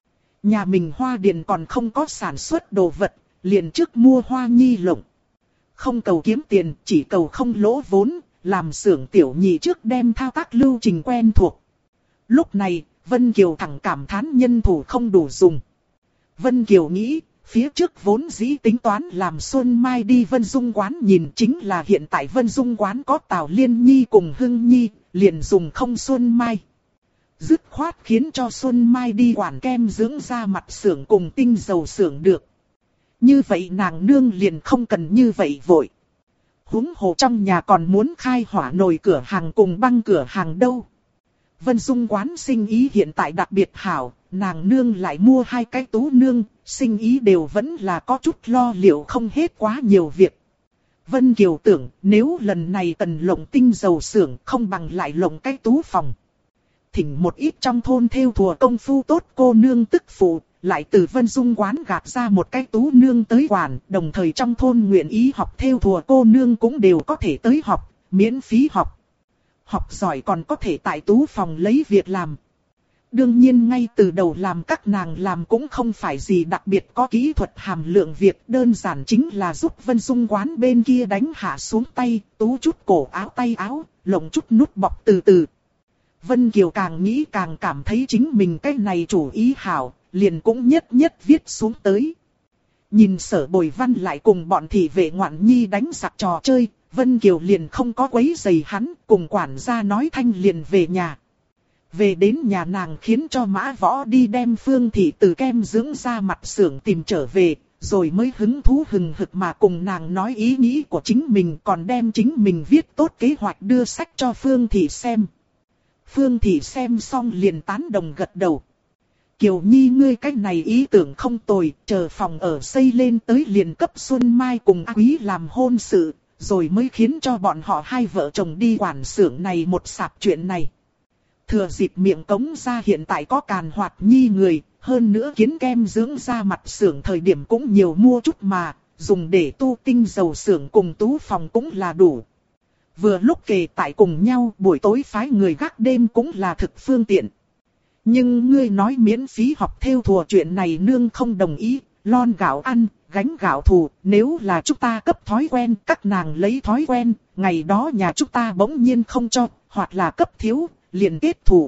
Nhà mình hoa điền còn không có sản xuất đồ vật, liền trước mua hoa nhi lộng. Không cầu kiếm tiền, chỉ cầu không lỗ vốn, làm xưởng tiểu nhị trước đem thao tác lưu trình quen thuộc. Lúc này, Vân Kiều thẳng cảm thán nhân thủ không đủ dùng. Vân Kiều nghĩ, phía trước vốn dĩ tính toán làm Xuân Mai đi Vân Dung quán nhìn, chính là hiện tại Vân Dung quán có Tào Liên Nhi cùng Hưng Nhi, liền dùng không Xuân Mai. Dứt khoát khiến cho Xuân Mai đi quản kem dưỡng da mặt xưởng cùng tinh dầu xưởng được. Như vậy nàng nương liền không cần như vậy vội. Huống hồ trong nhà còn muốn khai hỏa nồi cửa hàng cùng băng cửa hàng đâu. Vân Dung quán sinh ý hiện tại đặc biệt hảo, nàng nương lại mua 2 cái tú nương, sinh ý đều vẫn là có chút lo liệu không hết quá nhiều việc. Vân Kiều tưởng nếu lần này cần lộng tinh dầu xưởng không bằng lại lộng cái tú phòng. Thỉnh một ít trong thôn theo thùa công phu tốt cô nương tức phụ, lại từ Vân Dung quán gạt ra một cái tú nương tới quản, đồng thời trong thôn nguyện ý học theo thùa cô nương cũng đều có thể tới học, miễn phí học. Học giỏi còn có thể tại tú phòng lấy việc làm. Đương nhiên ngay từ đầu làm các nàng làm cũng không phải gì đặc biệt có kỹ thuật hàm lượng, việc đơn giản chính là giúp Vân Dung quán bên kia đánh hạ xuống tay, tú chút cổ áo tay áo, lồng chút nút bọc từ từ. Vân Kiều càng nghĩ càng cảm thấy chính mình cái này chủ ý hảo, liền cũng nhất viết xuống tới. Nhìn Sở Bồi Văn lại cùng bọn thị vệ ngoạn nhi đánh giặc trò chơi, Vân Kiều liền không có quấy rầy hắn, cùng quản gia nói thanh liền về nhà. Về đến nhà nàng khiến cho Mã Võ đi đem Phương Thị từ kem dưỡng da mặt xưởng tìm trở về, rồi mới hứng thú hừng hực mà cùng nàng nói ý nghĩ của chính mình, còn đem chính mình viết tốt kế hoạch đưa sách cho Phương Thị xem. Phương Thị xem xong liền tán đồng gật đầu. Kiều Nhi ngươi cách này ý tưởng không tồi, chờ phòng ở xây lên tới liền cấp Xuân Mai cùng A Quý làm hôn sự, rồi mới khiến cho bọn họ 2 vợ chồng đi quản xưởng này một sạp chuyện này. Thừa dịp miệng cống ra hiện tại có Càn Hoạt Nhi người, hơn nữa kiến kem dưỡng da mặt xưởng thời điểm cũng nhiều mua chút mà, dùng để tu tinh dầu xưởng cùng tú phòng cũng là đủ. Vừa lúc kề tại cùng nhau, buổi tối phái người gác đêm cũng là thực phương tiện. Nhưng ngươi nói miễn phí học theo thùa chuyện này nương không đồng ý, lon gạo ăn, gánh gạo thù, nếu là chúng ta cấp thói quen, các nàng lấy thói quen, ngày đó nhà chúng ta bỗng nhiên không cho, hoặc là cấp thiếu, liền kết thù.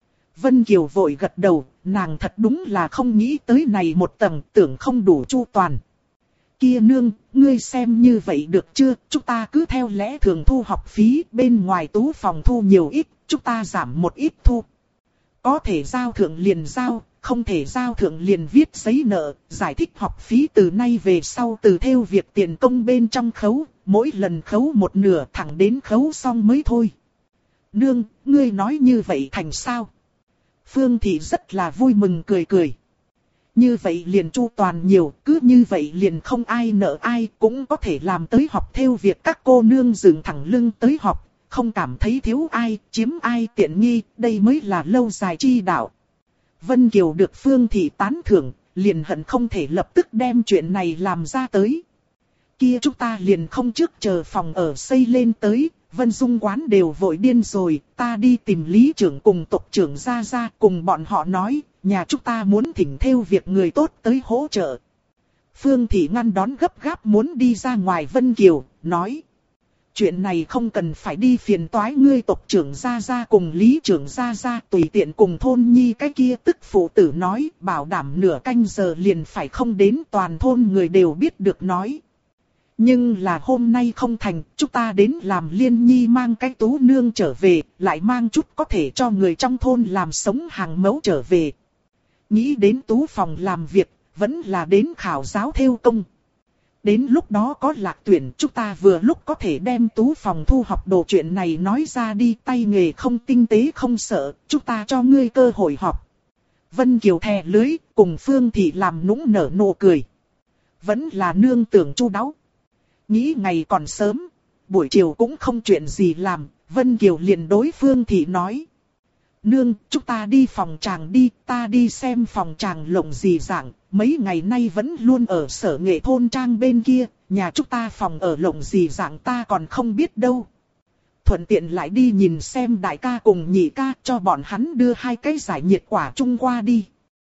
Vân Kiều vội gật đầu, nàng thật đúng là không nghĩ tới này một tầng, tưởng không đủ chu toàn. Kia nương, ngươi xem như vậy được chưa, chúng ta cứ theo lẽ thường thu học phí, bên ngoài tú phòng thu nhiều ít, chúng ta giảm một ít thu. Có thể giao thượng liền giao, không thể giao thượng liền viết giấy nợ, giải thích học phí từ nay về sau từ theo việc tiền công bên trong khấu, mỗi lần khấu một nửa thẳng đến khấu xong mới thôi. Nương, ngươi nói như vậy thành sao? Phương Thị rất là vui mừng cười cười. Như vậy liền chu toàn nhiều, cứ như vậy liền không ai nợ ai, cũng có thể làm tới học theo việc các cô nương dựng thẳng lưng tới học, không cảm thấy thiếu ai, chiếm ai tiện nghi, đây mới là lâu dài chi đạo. Vân Kiều được Phương Thị tán thưởng, liền hận không thể lập tức đem chuyện này làm ra tới. Kia chúng ta liền không trước chờ phòng ở xây lên tới, Vân Dung quán đều vội điên rồi, ta đi tìm lý trưởng cùng tộc trưởng ra cùng bọn họ nói, nhà chúng ta muốn thỉnh theo việc người tốt tới hỗ trợ. Phương Thị ngăn đón gấp gáp muốn đi ra ngoài Vân Kiều, nói. Chuyện này không cần phải đi phiền toái ngươi tộc trưởng ra cùng lý trưởng ra tùy tiện cùng thôn nhi cái kia tức phụ tử nói, bảo đảm nửa canh giờ liền phải không đến, toàn thôn người đều biết được nói. Nhưng là hôm nay không thành, chúng ta đến làm Liên Nhi mang cái tú nương trở về, lại mang chút có thể cho người trong thôn làm sống hàng mẫu trở về. nghĩ đến tú phòng làm việc, vẫn là đến khảo giáo thêu công. Đến lúc đó có lạc tuyển, chúng ta vừa lúc có thể đem tú phòng thu học đồ chuyện này nói ra đi, tay nghề không tinh tế không sợ, chúng ta cho ngươi cơ hội học. Vân Kiều thè lưới, cùng Phương Thị làm nũng nở nụ cười. Vẫn là nương tưởng chu đáo. Nghĩ ngày còn sớm, buổi chiều cũng không chuyện gì làm, Vân Kiều liền đối Phương Thị nói. Nương, chúng ta đi phòng tràng đi, ta đi xem phòng tràng lộng gì dạng, mấy ngày nay vẫn luôn ở sở nghệ thôn trang bên kia, nhà chúng ta phòng ở lộng gì dạng ta còn không biết đâu. Thuận tiện lại đi nhìn xem đại ca cùng nhị ca, cho bọn hắn đưa 2 cái giải nhiệt quả chung qua đi.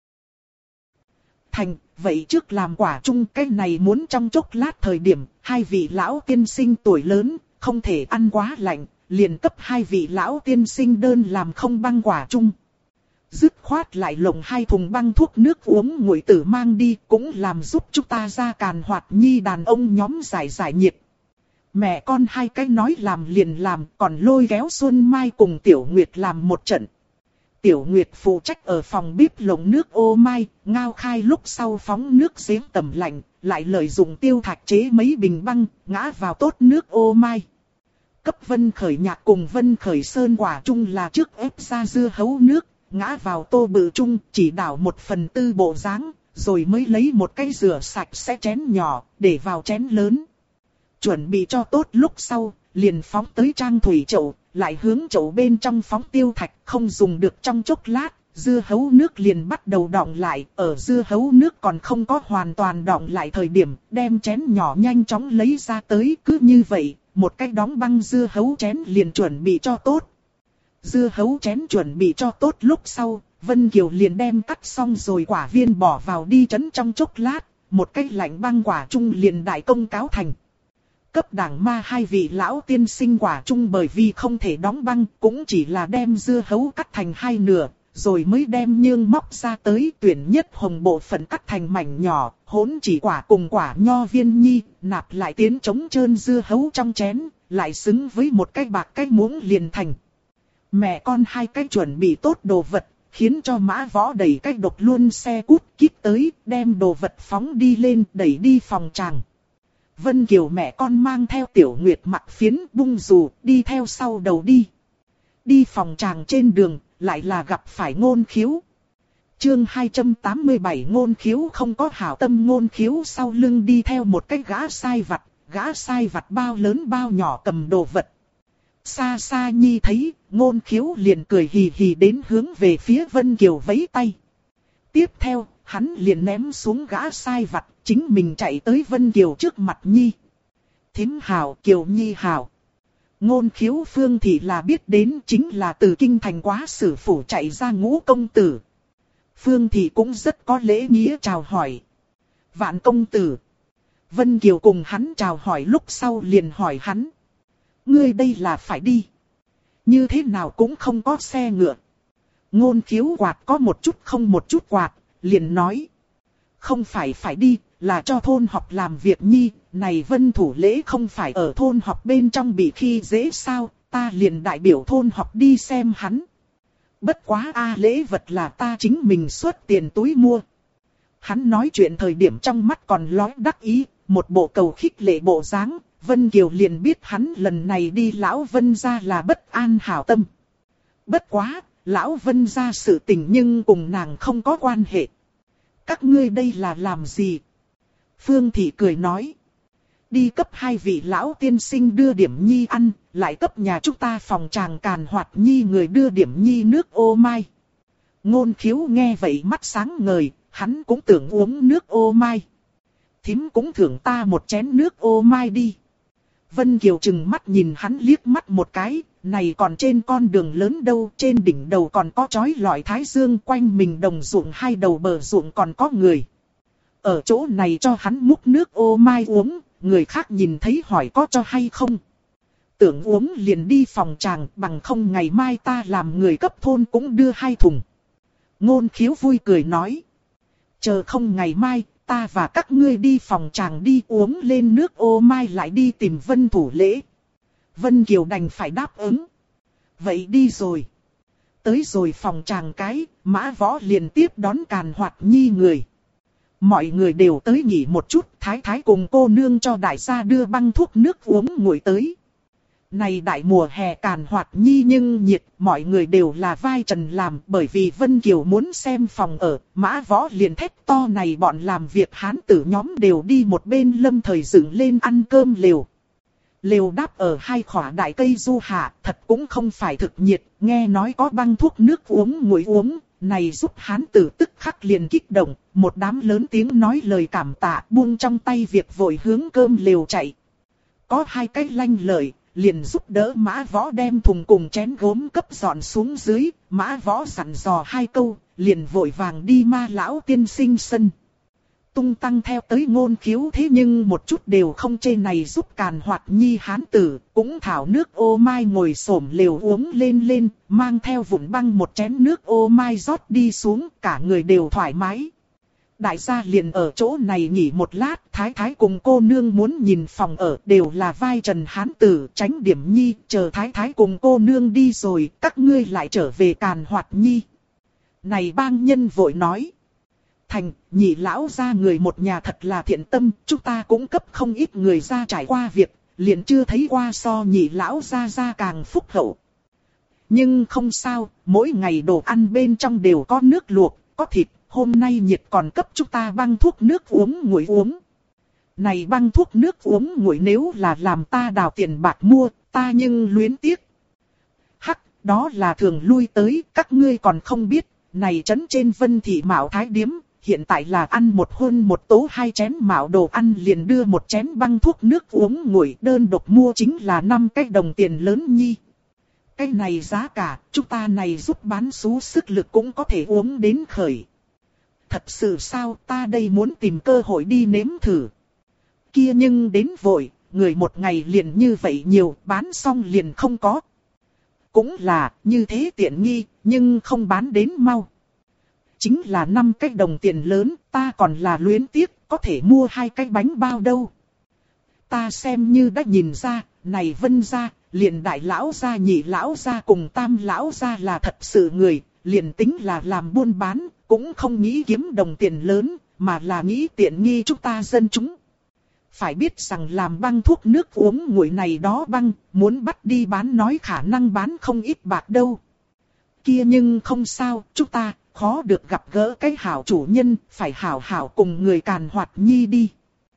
Thành, vậy trước làm quả chung, cái này muốn trong chốc lát thời điểm, 2 vị lão tiên sinh tuổi lớn, không thể ăn quá lạnh, liền cấp 2 vị lão tiên sinh đơn làm không băng quả chung. Dứt khoát lại lồng 2 thùng băng thuốc nước uống nguội tử mang đi, cũng làm giúp chúng ta ra càn hoạt nhi đàn ông nhóm giải nhiệt. Mẹ con 2 cái nói làm liền làm, còn lôi kéo Xuân Mai cùng Tiểu Nguyệt làm một trận. Tiểu Nguyệt phụ trách ở phòng bếp lồng nước ô mai, ngao khai lúc sau phóng nước giếng tầm lạnh, lại lợi dụng tiêu thạch chế mấy bình băng, ngã vào tốt nước ô mai. Cấp Vân Khởi Nhạc cùng Vân Khởi Sơn quả chung là trước ép ra dưa hấu nước, ngã vào tô bự chung, chỉ đảo 1/4 bộ dáng, rồi mới lấy một cái rửa sạch sẽ chén nhỏ, để vào chén lớn. Chuẩn bị cho tốt lúc sau, liền phóng tới trang thủy chậu, lại hướng chậu bên trong phóng tiêu thạch, không dùng được trong chốc lát, dưa hấu nước liền bắt đầu đọng lại, ở dưa hấu nước còn không có hoàn toàn đọng lại thời điểm, đem chén nhỏ nhanh chóng lấy ra tới, cứ như vậy, một cái đóng băng dưa hấu chén liền chuẩn bị cho tốt. Dưa hấu chén chuẩn bị cho tốt lúc sau, Vân Kiều liền đem cắt xong rồi quả viên bỏ vào đi chấn trong chốc lát, một cái lạnh băng quả chung liền đại công cáo thành. Cấp đảng ma 2 vị lão tiên sinh quả chung bởi vì không thể đóng băng, cũng chỉ là đem dưa hấu cắt thành 2 nửa, rồi mới đem nhương móc ra tới tuyển nhất hồng bộ phận cắt thành mảnh nhỏ, hỗn chỉ quả cùng quả nho viên nhi, nạp lại tiến chống trơn dưa hấu trong chén, lại xứng với một cái bạc cái muỗng liền thành. Mẹ con 2 cái chuẩn bị tốt đồ vật, khiến cho Mã Võ đẩy cái độc luôn xe cút kít tới, đem đồ vật phóng đi lên đẩy đi phòng tràng. Vân Kiều mẹ con mang theo Tiểu Nguyệt mặc phiến bung dù, đi theo sau đầu đi. Đi phòng tràng trên đường, lại là gặp phải Ngôn Khiếu. Chương 287 Ngôn Khiếu không có hảo tâm. Ngôn Khiếu sau lưng đi theo một cái gã sai vặt bao lớn bao nhỏ cầm đồ vật. Xa xa nhi thấy, Ngôn Khiếu liền cười hì hì đến hướng về phía Vân Kiều vẫy tay. Tiếp theo, hắn liền ném xuống gã sai vặt, chính mình chạy tới Vân Kiều trước mặt nhi. Thím hảo, Kiều nhi hảo. Ngôn Khiếu Phương Thị là biết đến chính là từ kinh thành Quá Sử phủ chạy ra Ngũ công tử. Phương Thị cũng rất có lễ nghĩa chào hỏi. Vạn công tử. Vân Kiều cùng hắn chào hỏi lúc sau liền hỏi hắn. Ngươi đây là phải đi. Như thế nào cũng không có xe ngựa. Ngôn Khiếu quạt có một chút không một chút quạt, liền nói. Không phải đi, là cho thôn học làm việc nhi, này Vân Thủ Lễ không phải ở thôn học bên trong bị khi dễ sao, ta liền đại biểu thôn học đi xem hắn. Bất quá lễ vật là ta chính mình xuất tiền túi mua. Hắn nói chuyện thời điểm trong mắt còn lóe đắc ý, một bộ cầu khích lệ bộ dáng, Vân Kiều liền biết hắn lần này đi lão Vân gia là bất an hảo tâm. Bất quá, lão Vân gia sự tình nhưng cùng nàng không có quan hệ. Các ngươi đây là làm gì? Phương Thị cười nói. Đi cấp 2 vị lão tiên sinh đưa điểm nhi ăn, lại cấp nhà chúng ta phòng tràng càn hoạt nhi người đưa điểm nhi nước ô mai. Ngôn Khiếu nghe vậy mắt sáng ngời, hắn cũng tưởng uống nước ô mai. Thím cũng thưởng ta một chén nước ô mai đi. Vân Kiều chừng mắt nhìn hắn liếc mắt một cái, này còn trên con đường lớn đâu, trên đỉnh đầu còn có chói lọi thái dương, quanh mình đồng ruộng 2 đầu bờ ruộng còn có người. Ở chỗ này cho hắn múc nước ô mai uống, người khác nhìn thấy hỏi có cho hay không. Tưởng uống liền đi phòng tràng, bằng không ngày mai ta làm người cấp thôn cũng đưa 2 thùng. Ngôn Khiếu vui cười nói. Chờ không ngày mai, ta và các ngươi đi phòng tràng đi uống lên nước ô mai lại đi tìm Vân Thủ Lễ. Vân Kiều đành phải đáp ứng. Vậy đi rồi. tới rồi phòng tràng cái, Mã Võ liền tiếp đón Càn Hoạt Nhi người. Mọi người đều tới nghỉ một chút, Thái Thái cùng cô nương cho đại gia đưa băng thuốc nước uống nguội tới. Này đại mùa hè Càn Hoạt Nhi nhưng nhiệt, mọi người đều là vai trần làm, bởi vì Vân Kiều muốn xem phòng ở, Mã Võ liền thét to này bọn làm việc hán tử nhóm đều đi một bên lâm thời dựng lên ăn cơm lều. Lều đáp ở hai khỏa đại cây du hạ, thật cũng không phải thực nhiệt, nghe nói có băng thuốc nước uống nguội uống, này giúp hán tử tức khắc liền kích động, một đám lớn tiếng nói lời cảm tạ, buông trong tay việc vội hướng cơm lều chạy. Có hai cái lanh lợi, liền giúp đỡ Mã Võ đem thùng cùng chén gốm cấp dọn xuống dưới, Mã Võ dặn dò hai câu, liền vội vàng đi Ma lão tiên sinh sân. Tung tăng theo tới Ngôn Khiếu thế nhưng một chút đều không chê này giúp Càn Hoạt Nhi hán tử, cũng thảo nước ô mai ngồi xổm lều uống lên, mang theo vụn băng một chén nước ô mai rót đi xuống, cả người đều thoải mái. Đại gia liền ở chỗ này nghỉ một lát, Thái Thái cùng cô nương muốn nhìn phòng ở đều là vai trần hán tử, Tránh Điểm Nhi, chờ Thái Thái cùng cô nương đi rồi, các ngươi lại trở về Càn Hoạt Nhi. Này bang nhân vội nói. Thành, Nhị lão gia người một nhà thật là thiện tâm, chúng ta cũng cấp không ít người ra trải qua việc, liền chưa thấy qua so Nhị lão gia càng phúc hậu. Nhưng không sao, mỗi ngày đồ ăn bên trong đều có nước luộc, có thịt, hôm nay nhiệt còn cấp chúng ta băng thuốc nước uống nguội uống. Này băng thuốc nước uống nguội nếu là làm ta đào tiền bạc mua, ta nhưng luyến tiếc. Hắc, đó là thường lui tới, các ngươi còn không biết, này trấn trên Vân Thị Mạo Thái Điếm. Hiện tại là ăn một hôn một tố hai chén mạo đồ ăn liền đưa một chén băng thuốc nước uống nguội, đơn độc mua chính là 5 cái đồng tiền lớn nhi. Cái này giá cả, chúng ta này giúp bán xú sức lực cũng có thể uống đến khởi. Thật sự sao, ta đây muốn tìm cơ hội đi nếm thử. Kia nhưng đến vội, người một ngày liền như vậy nhiều, bán xong liền không có. Cũng là, như thế tiện nghi, nhưng không bán đến mau. Chính là 5 cái đồng tiền lớn, ta còn là luyến tiếc, có thể mua 2 cái bánh bao đâu. Ta xem như đã nhìn ra, này Vân gia, liền đại lão gia nhị lão gia cùng tam lão gia là thật sự người, liền tính là làm buôn bán, cũng không nghĩ kiếm đồng tiền lớn, mà là nghĩ tiện nghi chúng ta dân chúng. Phải biết rằng làm băng thuốc nước uống nguội này đó băng, muốn bắt đi bán nói khả năng bán không ít bạc đâu. Kia nhưng không sao, chúng ta khó được gặp gỡ cái hảo chủ nhân, phải hảo hảo cùng người Càn Hoạt Nhi đi.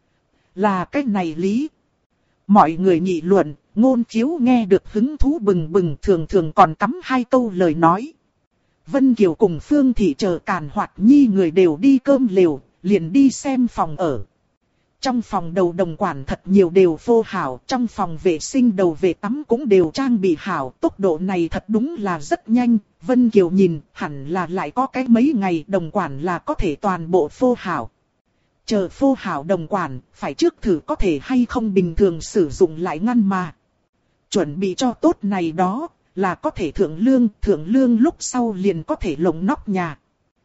Là cái này lý. Mọi người nghị luận, Ngôn Khiếu nghe được hứng thú bừng bừng, thường thường còn cắm 2 câu lời nói. Vân Kiều cùng Phương Thị chờ Càn Hoạt Nhi người đều đi cơm lều, liền đi xem phòng ở. Trong phòng đầu đồng quản thật nhiều đều phô hảo, trong phòng vệ sinh đầu vệ tắm cũng đều trang bị hảo, tốc độ này thật đúng là rất nhanh. Vân Kiều nhìn, hẳn là lại có cái mấy ngày đồng quản là có thể toàn bộ phô hảo. Chờ phô hảo đồng quản, phải trước thử có thể hay không bình thường sử dụng lại ngăn mà. Chuẩn bị cho tốt này đó, là có thể thưởng lương lúc sau liền có thể lồng nóc nhà.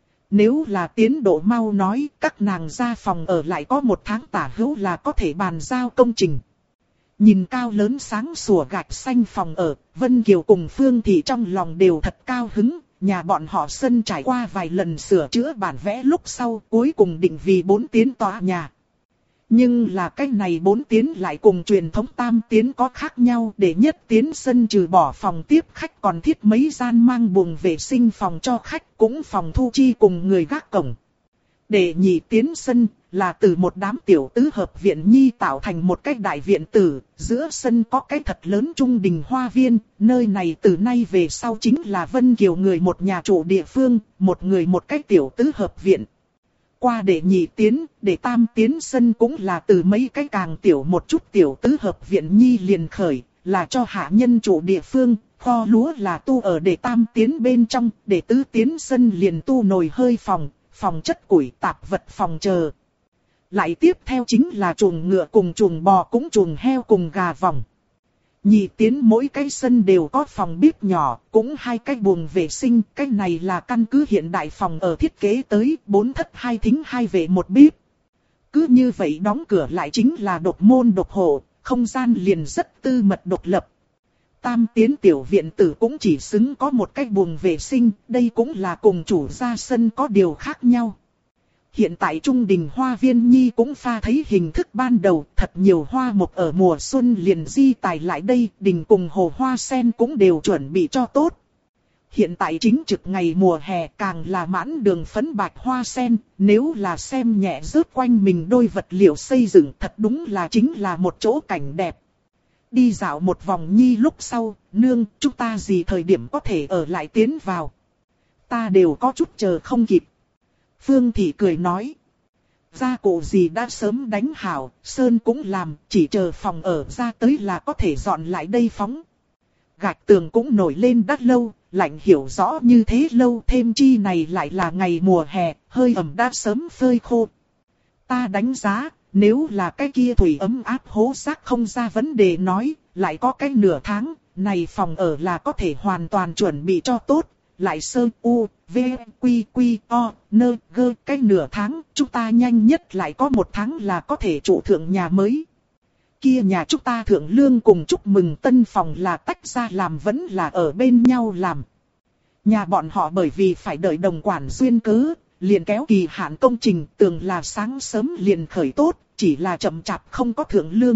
Nếu là tiến độ mau nói, các nàng ra phòng ở lại có 1 tháng tả hữu là có thể bàn giao công trình. Nhìn cao lớn sáng sủa gạch xanh phòng ở, Vân Kiều cùng Phương Thị trong lòng đều thật cao hứng. Nhà bọn họ sân trải qua vài lần sửa chữa bản vẽ lúc sau cuối cùng định vì 4 tiến tòa nhà. Nhưng là cái này 4 tiến lại cùng truyền thống tam tiến có khác nhau, để nhất tiến sân trừ bỏ phòng tiếp khách còn thiết mấy gian mang buồng vệ sinh phòng cho khách, cũng phòng thu chi cùng người gác cổng. Để nhị tiến sân là từ một đám tiểu tứ hợp viện nhi tạo thành một cái đại viện tử, giữa sân có cái thật lớn trung đình hoa viên, nơi này từ nay về sau chính là Vân Kiều người một nhà chủ địa phương, một người một cái tiểu tứ hợp viện. Qua để nhị tiến, để tam tiến sân cũng là từ mấy cái càng tiểu một chút tiểu tứ hợp viện nhi liền khởi, là cho hạ nhân chủ địa phương, kho lúa là tu ở để tam tiến bên trong, để tứ tiến sân liền tu nồi hơi phòng, phòng chất củi tạp vật phòng chờ. Lại tiếp theo chính là chuồng ngựa cùng chuồng bò cũng chuồng heo cùng gà vòng. Nhị tiến mỗi cái sân đều có phòng bếp nhỏ, cũng 2 cái buồng vệ sinh, cái này là căn cứ hiện đại phòng ở thiết kế tới 4 thất 2 thính 2 vệ 1 bếp. Cứ như vậy đóng cửa lại chính là độc môn độc hộ, không gian liền rất tư mật độc lập. Tam tiến tiểu viện tử cũng chỉ xứng có một cái buồng vệ sinh, đây cũng là cùng chủ gia sân có điều khác nhau. Hiện tại Trung Đình Hoa Viên Nhi cũng pha thấy hình thức ban đầu, thật nhiều hoa mộc ở mùa xuân liền di tài lại đây, đình cùng hồ hoa sen cũng đều chuẩn bị cho tốt. Hiện tại chính trực ngày mùa hè càng là mãn đường phấn bạch hoa sen, nếu là xem nhẹ rớt quanh mình đôi vật liệu xây dựng thật đúng là chính là một chỗ cảnh đẹp. Đi dạo một vòng Nhi lúc sau, nương, chúng ta gì thời điểm có thể ở lại tiến vào. Ta đều có chút chờ không kịp. Phương Thị cười nói. Gia cụ gì đã sớm đánh hảo, Sơn cũng làm, chỉ chờ phòng ở ra tới là có thể dọn lại đây phóng. Gạch tường cũng nổi lên đắt lâu, lạnh hiểu rõ như thế lâu, thêm chi này lại là ngày mùa hè, hơi ẩm đã sớm phơi khô. Ta đánh giá, nếu là cái kia thủy ấm áp hố xác không ra vấn đề nói, lại có cái nửa tháng, này phòng ở là có thể hoàn toàn chuẩn bị cho tốt. Lại sơ u, v, quy quy, o, nơ, gơ, cái nửa tháng, chúng ta nhanh nhất lại có 1 tháng là có thể trụ thượng nhà mới. Kia nhà chúng ta thượng lương cùng chúc mừng tân phòng là tách ra làm vẫn là ở bên nhau làm. Nhà bọn họ bởi vì phải đợi đồng quản duyên cớ, liền kéo kỳ hạn công trình tưởng là sáng sớm liền khởi tốt, chỉ là chậm chạp không có thượng lương.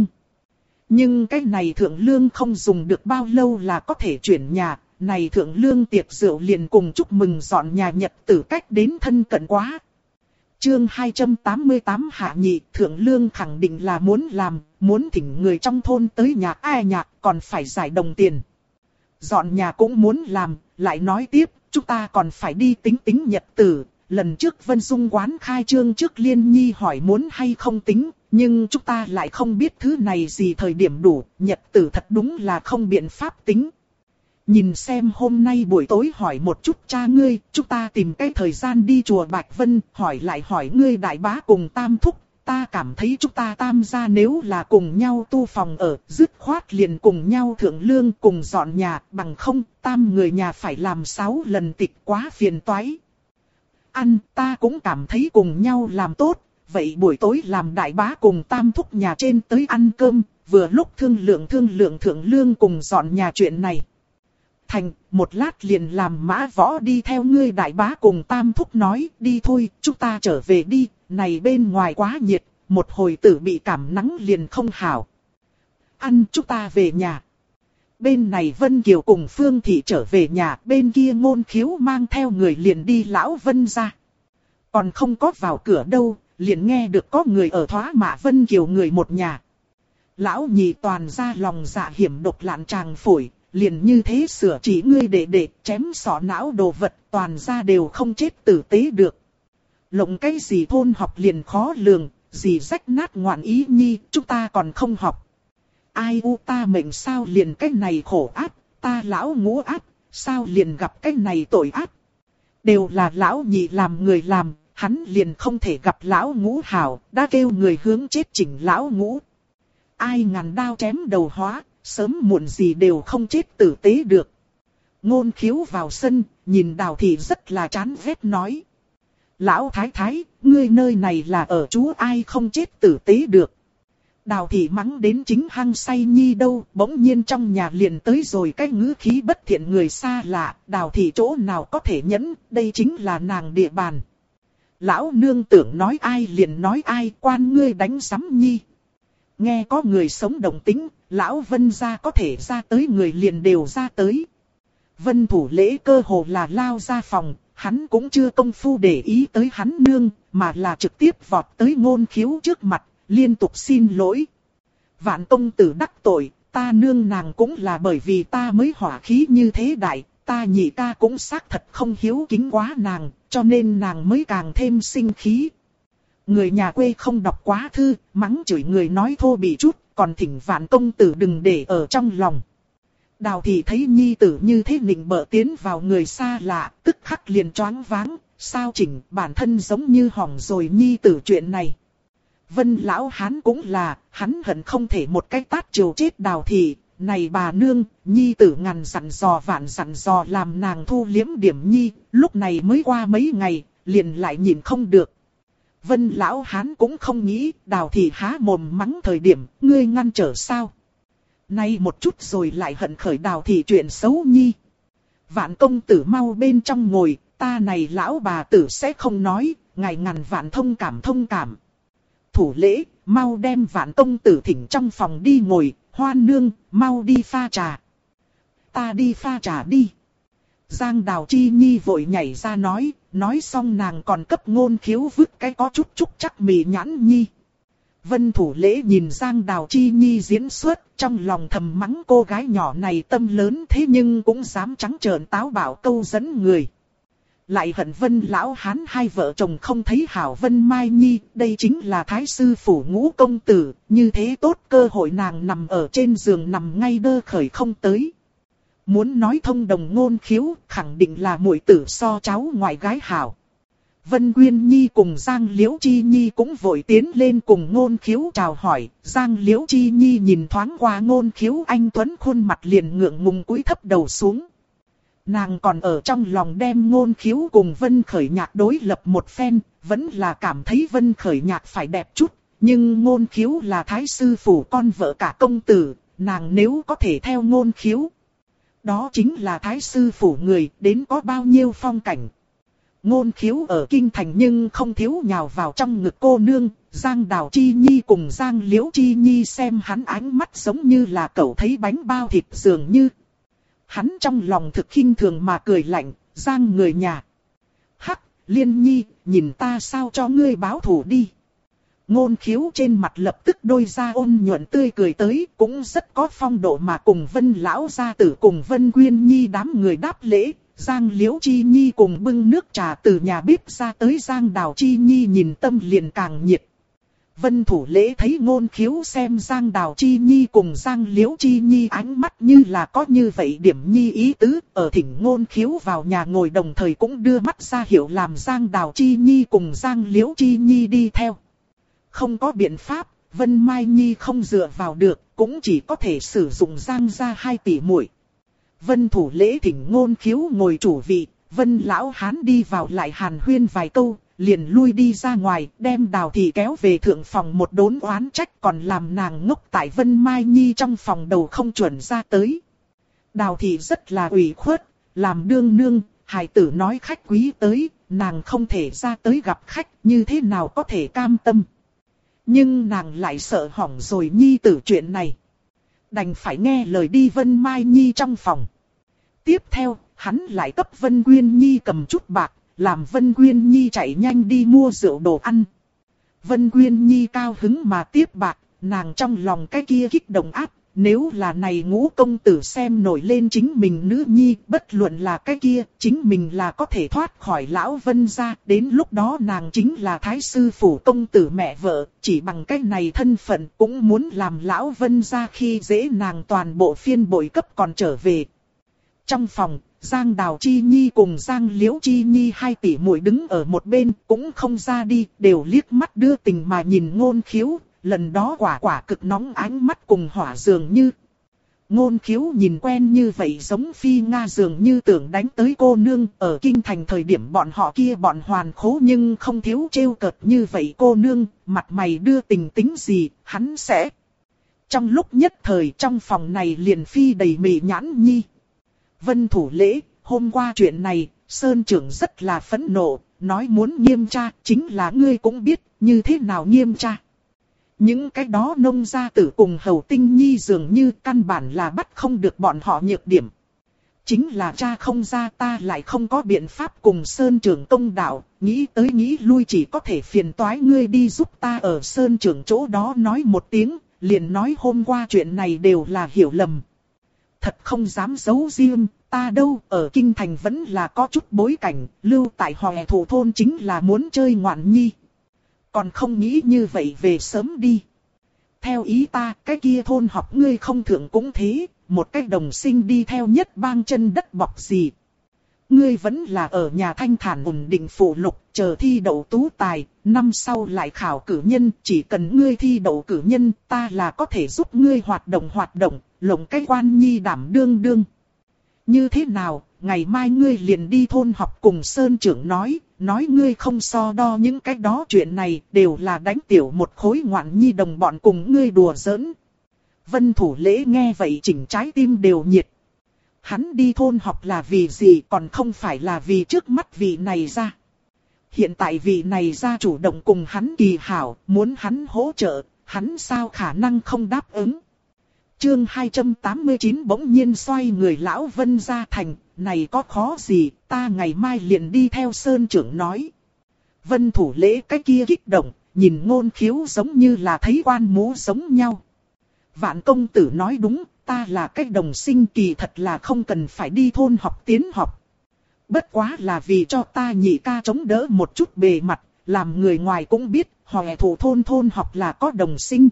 Nhưng cái này thượng lương không dùng được bao lâu là có thể chuyển nhà. Này thượng lương tiệc rượu liền cùng chúc mừng dọn nhà nhật tử cách đến thân cận quá. Chương 288 hạ nhị, thượng lương khẳng định là muốn làm, muốn thỉnh người trong thôn tới nhà ai nhạc còn phải giải đồng tiền. Dọn nhà cũng muốn làm, lại nói tiếp, chúng ta còn phải đi tính tính nhật tử. Lần trước Vân Dung quán khai trương trước Liên Nhi hỏi muốn hay không tính, nhưng chúng ta lại không biết thứ này gì thời điểm đủ, nhật tử thật đúng là không biện pháp tính. Nhìn xem hôm nay buổi tối hỏi một chút cha ngươi, chúng ta tìm cái thời gian đi chùa Bạch Vân, hỏi lại hỏi ngươi đại bá cùng Tam thúc, ta cảm thấy chúng ta Tam gia nếu là cùng nhau tu phòng ở, dứt khoát liền cùng nhau thượng lương cùng dọn nhà, bằng không, Tam người nhà phải làm 6 lần tịch quá phiền toái. Ăn, ta cũng cảm thấy cùng nhau làm tốt, vậy buổi tối làm đại bá cùng Tam thúc nhà trên tới ăn cơm, vừa lúc thương lượng thượng lương cùng dọn nhà chuyện này. Thành, một lát liền làm Mã Võ đi theo ngươi đại bá cùng Tam thúc nói, đi thôi, chúng ta trở về đi, này bên ngoài quá nhiệt, một hồi tử bị cảm nắng liền không hảo. Ăn, chúng ta về nhà. Bên này Vân Kiều cùng Phương Thị trở về nhà, bên kia Ngôn Khiếu mang theo người liền đi Lão Vân ra. Còn không có vào cửa đâu, liền nghe được có người ở thoá mạ Vân Kiều người một nhà. Lão nhị toàn ra lòng dạ hiểm độc lạn tràng phổi. Liền như thế sửa chỉ ngươi để chém sọ não đồ vật toàn ra đều không chết tử tế được. Lộng cái gì thôn học liền khó lường, gì rách nát ngoạn ý nhi, chúng ta còn không học. Ai u ta mệnh sao liền cái này khổ áp, ta lão ngũ áp, sao liền gặp cái này tội áp. Đều là lão nhị làm người làm, hắn liền không thể gặp lão ngũ hảo, đã kêu người hướng chết chỉnh lão ngũ. Ai ngàn đao chém đầu hóa. Sớm muộn gì đều không chết tử tế được. Ngôn Khiếu vào sân, nhìn Đào Thị rất là chán ghét nói. Lão thái thái, ngươi nơi này là ở chú ai không chết tử tế được. Đào Thị mắng đến chính hăng say nhi đâu, bỗng nhiên trong nhà liền tới rồi cái ngữ khí bất thiện người xa lạ. Đào Thị chỗ nào có thể nhẫn, đây chính là nàng địa bàn. Lão nương tưởng nói ai liền nói ai, quan ngươi đánh sắm nhi. Nghe có người sống động tính, lão Vân gia có thể ra tới người liền đều ra tới. Vân Thủ Lễ cơ hồ là lao ra phòng, hắn cũng chưa công phu để ý tới hắn nương, mà là trực tiếp vọt tới Ngôn Khiếu trước mặt, liên tục xin lỗi. Vạn công tử đắc tội, ta nương nàng cũng là bởi vì ta mới hỏa khí như thế đại, ta nhị ca cũng xác thật không hiếu kính quá nàng, cho nên nàng mới càng thêm sinh khí. Người nhà quê không đọc quá thư, mắng chửi người nói thô bị chút, còn thỉnh Vạn công tử đừng để ở trong lòng. Đào Thị thấy nhi tử như thế nịnh bợ tiến vào người xa lạ, tức khắc liền choáng váng, sao chỉnh bản thân giống như hỏng rồi nhi tử chuyện này. Vân lão hán cũng là, hắn hận không thể một cái tát chiều chết Đào Thị, này bà nương, nhi tử ngàn dặn dò vạn dặn dò làm nàng thu liếm điểm nhi, lúc này mới qua mấy ngày, liền lại nhìn không được. Vân lão hán cũng không nghĩ, Đào Thị há mồm mắng thời điểm, ngươi ngăn trở sao? Nay một chút rồi lại hận khởi Đào thị chuyện xấu nhi. Vạn công tử mau bên trong ngồi, ta này lão bà tử sẽ không nói, ngài ngàn vạn thông cảm thông cảm. Thủ lễ, mau đem Vạn công tử thỉnh trong phòng đi ngồi, Hoan nương, mau đi pha trà. Ta đi pha trà đi. Giang Đào Chi Nhi vội nhảy ra nói xong nàng còn cấp Ngôn Khiếu vứt cái có chút trúc chắc mì nhãn nhi. Vân Thủ Lễ nhìn Giang Đào Chi Nhi diễn xuất, trong lòng thầm mắng cô gái nhỏ này tâm lớn thế nhưng cũng dám trắng trợn táo bạo câu dẫn người. Lại hận Vân lão hán hai vợ chồng không thấy hảo Vân Mai Nhi, đây chính là thái sư phủ Ngũ công tử, như thế tốt cơ hội nàng nằm ở trên giường nằm ngay đơ khởi không tới. Muốn nói thông đồng Ngôn Khiếu, khẳng định là muội tử so cháu ngoại gái hảo. Vân Quyên Nhi cùng Giang Liễu Chi Nhi cũng vội tiến lên cùng Ngôn Khiếu chào hỏi. Giang Liễu Chi Nhi nhìn thoáng qua Ngôn Khiếu anh tuấn khuôn mặt liền ngượng ngùng cúi thấp đầu xuống. Nàng còn ở trong lòng đem Ngôn Khiếu cùng Vân Khởi Nhạc đối lập một phen, vẫn là cảm thấy Vân Khởi Nhạc phải đẹp chút. Nhưng Ngôn Khiếu là thái sư phủ con vợ cả công tử, nàng nếu có thể theo Ngôn Khiếu, đó chính là thái sư phủ người, đến có bao nhiêu phong cảnh. Ngôn Khiếu ở kinh thành nhưng không thiếu nhào vào trong ngực cô nương, Giang Đào Chi Nhi cùng Giang Liễu Chi Nhi xem hắn ánh mắt giống như là cậu thấy bánh bao thịt dường như. Hắn trong lòng thực khinh thường mà cười lạnh, Giang người nhà. Hắc, Liên Nhi, nhìn ta sao cho ngươi báo thù đi. Ngôn Khiếu trên mặt lập tức đôi ra ôn nhuận tươi cười tới, cũng rất có phong độ mà cùng Vân lão gia tử cùng Vân Quyên Nhi đám người đáp lễ. Giang Liễu Chi Nhi cùng bưng nước trà từ nhà bếp ra tới, Giang Đào Chi Nhi nhìn tâm liền càng nhiệt. Vân Thủ Lễ thấy Ngôn Khiếu xem Giang Đào Chi Nhi cùng Giang Liễu Chi Nhi ánh mắt như là có như vậy điểm nhi ý tứ, ở thỉnh Ngôn Khiếu vào nhà ngồi đồng thời cũng đưa mắt ra hiệu làm Giang Đào Chi Nhi cùng Giang Liễu Chi Nhi đi theo. Không có biện pháp, Vân Mai Nhi không dựa vào được, cũng chỉ có thể sử dụng Giang gia hai tỷ muội. Vân Thủ Lễ thỉnh Ngôn Khiếu ngồi chủ vị, Vân lão hán đi vào lại hàn huyên vài câu, liền lui đi ra ngoài, đem Đào thị kéo về thượng phòng một đốn oán trách, còn làm nàng ngốc tại Vân Mai Nhi trong phòng đầu không chuẩn ra tới. Đào thị rất là ủy khuất, làm đương nương, hài tử nói khách quý tới, nàng không thể ra tới gặp khách, như thế nào có thể cam tâm. Nhưng nàng lại sợ hỏng rồi Nhi tử chuyện này, đành phải nghe lời đi Vân Mai Nhi trong phòng. Tiếp theo, hắn lại cấp Vân Quyên Nhi cầm chút bạc, làm Vân Quyên Nhi chạy nhanh đi mua rượu đồ ăn. Vân Quyên Nhi cao hứng mà tiếp bạc, nàng trong lòng cái kia kích động áp, nếu là này Ngũ công tử xem nổi lên chính mình nữ nhi, bất luận là cái kia, chính mình là có thể thoát khỏi lão Vân gia, đến lúc đó nàng chính là thái sư phủ công tử mẹ vợ, chỉ bằng cái này thân phận cũng muốn làm lão Vân gia khi dễ nàng toàn bộ phiên bội cấp còn trở về. Trong phòng, Giang Đào Chi Nhi cùng Giang Liễu Chi Nhi hai tỷ muội đứng ở một bên cũng không ra đi, đều liếc mắt đưa tình mà nhìn Ngôn Khiếu, lần đó quả cực nóng ánh mắt cùng hỏa dường như. Ngôn Khiếu nhìn quen như vậy giống phi Nga dường như tưởng đánh tới cô nương, ở kinh thành thời điểm bọn họ kia bọn hoàn khố nhưng không thiếu trêu cợt như vậy cô nương, mặt mày đưa tình tính gì, hắn sẽ. Trong lúc nhất thời trong phòng này liền phi đầy mị nhãn nhi. Vân Thủ Lễ, hôm qua chuyện này, Sơn trưởng rất là phẫn nộ, nói muốn nghiêm tra, chính là ngươi cũng biết, như thế nào nghiêm tra. Những cái đó nông gia tử cùng Hầu Tinh Nhi dường như căn bản là bắt không được bọn họ nhược điểm. Chính là cha không ra ta lại không có biện pháp cùng Sơn trưởng công đạo, nghĩ tới nghĩ lui chỉ có thể phiền toái ngươi đi giúp ta ở Sơn trưởng chỗ đó nói một tiếng, liền nói hôm qua chuyện này đều là hiểu lầm. Thật không dám giấu riêng, ta đâu ở kinh thành vẫn là có chút bối cảnh, lưu tại Hòe Thủ thôn chính là muốn chơi ngoạn nhi. Còn không nghĩ như vậy về sớm đi. Theo ý ta, cái kia thôn học ngươi không thượng cũng thế, một cái đồng sinh đi theo nhất bang chân đất bọc gì. Ngươi vẫn là ở nhà thanh thản ổn định phụ lục, chờ thi đậu tú tài, năm sau lại khảo cử nhân, chỉ cần ngươi thi đậu cử nhân, ta là có thể giúp ngươi hoạt động, lộng cái quan nhi đảm đương đương. Như thế nào, ngày mai ngươi liền đi thôn học cùng Sơn trưởng nói ngươi không so đo những cái đó chuyện này, đều là đánh tiểu một khối ngoạn nhi đồng bọn cùng ngươi đùa giỡn. Vân Thủ Lễ nghe vậy chỉnh trái tim đều nhiệt. Hắn đi thôn học là vì gì, còn không phải là vì trước mắt vị này ra. Hiện tại vị này ra chủ động cùng hắn kỳ hảo, muốn hắn hỗ trợ, hắn sao khả năng không đáp ứng. Chương 289 bỗng nhiên xoay người lão Vân ra thành, này có khó gì, ta ngày mai liền đi theo Sơn trưởng nói. Vân Thủ Lễ cái kia kích động, nhìn Ngôn Khiếu giống như là thấy quan mũ giống nhau. Vạn công tử nói đúng, ta là cái đồng sinh kỳ thật là không cần phải đi thôn học tiến học. Bất quá là vì cho ta nhị ca chống đỡ một chút bề mặt, làm người ngoài cũng biết, hòe thủ thôn học là có đồng sinh.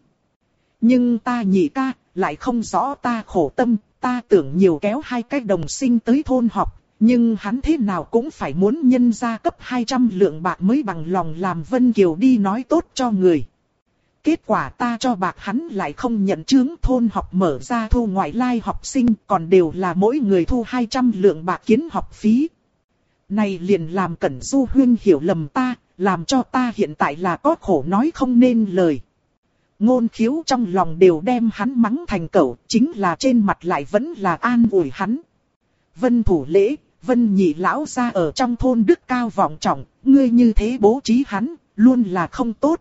Nhưng ta nhị ca, lại không rõ ta khổ tâm, ta tưởng nhiều kéo hai cái đồng sinh tới thôn học, nhưng hắn thế nào cũng phải muốn nhân gia cấp 200 lượng bạc mới bằng lòng làm Vân Kiều đi nói tốt cho người. Kết quả ta cho bạc hắn lại không nhận chướng, thôn học mở ra thu ngoại lai học sinh, còn đều là mỗi người thu 200 lượng bạc kiến học phí. Này liền làm Cẩn Du huynh hiểu lầm ta, làm cho ta hiện tại là có khổ nói không nên lời. Ngôn Khiếu trong lòng đều đem hắn mắng thành cẩu, chính là trên mặt lại vẫn là an ủi hắn. Vân Thủ Lễ, Vân nhị lão gia ở trong thôn đức cao vọng trọng, ngươi như thế bố trí hắn, luôn là không tốt.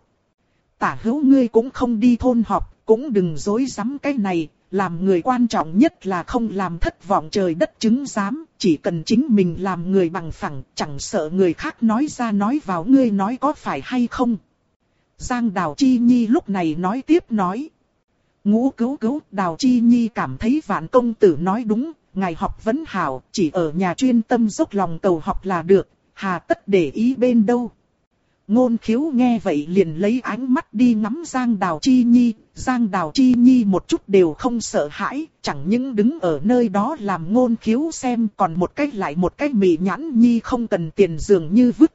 Tả hữu ngươi cũng không đi thôn họp, cũng đừng dối rắm cái này, làm người quan trọng nhất là không làm thất vọng trời đất chứng giám, chỉ cần chính mình làm người bằng phẳng, chẳng sợ người khác nói ra nói vào ngươi nói có phải hay không. Giang Đào Chi Nhi lúc này nói tiếp nói. Ngũ cứu, Đào Chi Nhi cảm thấy Vạn công tử nói đúng, ngài học vấn hảo, chỉ ở nhà chuyên tâm dốc lòng cầu học là được, hà tất để ý bên đâu. Ngôn Khiếu nghe vậy liền lấy ánh mắt đi ngắm Giang Đào Chi Nhi, Giang Đào Chi Nhi một chút đều không sợ hãi, chẳng những đứng ở nơi đó làm Ngôn Khiếu xem, còn một cách lại một cách mị nhãn nhi không cần tiền dường như vứt.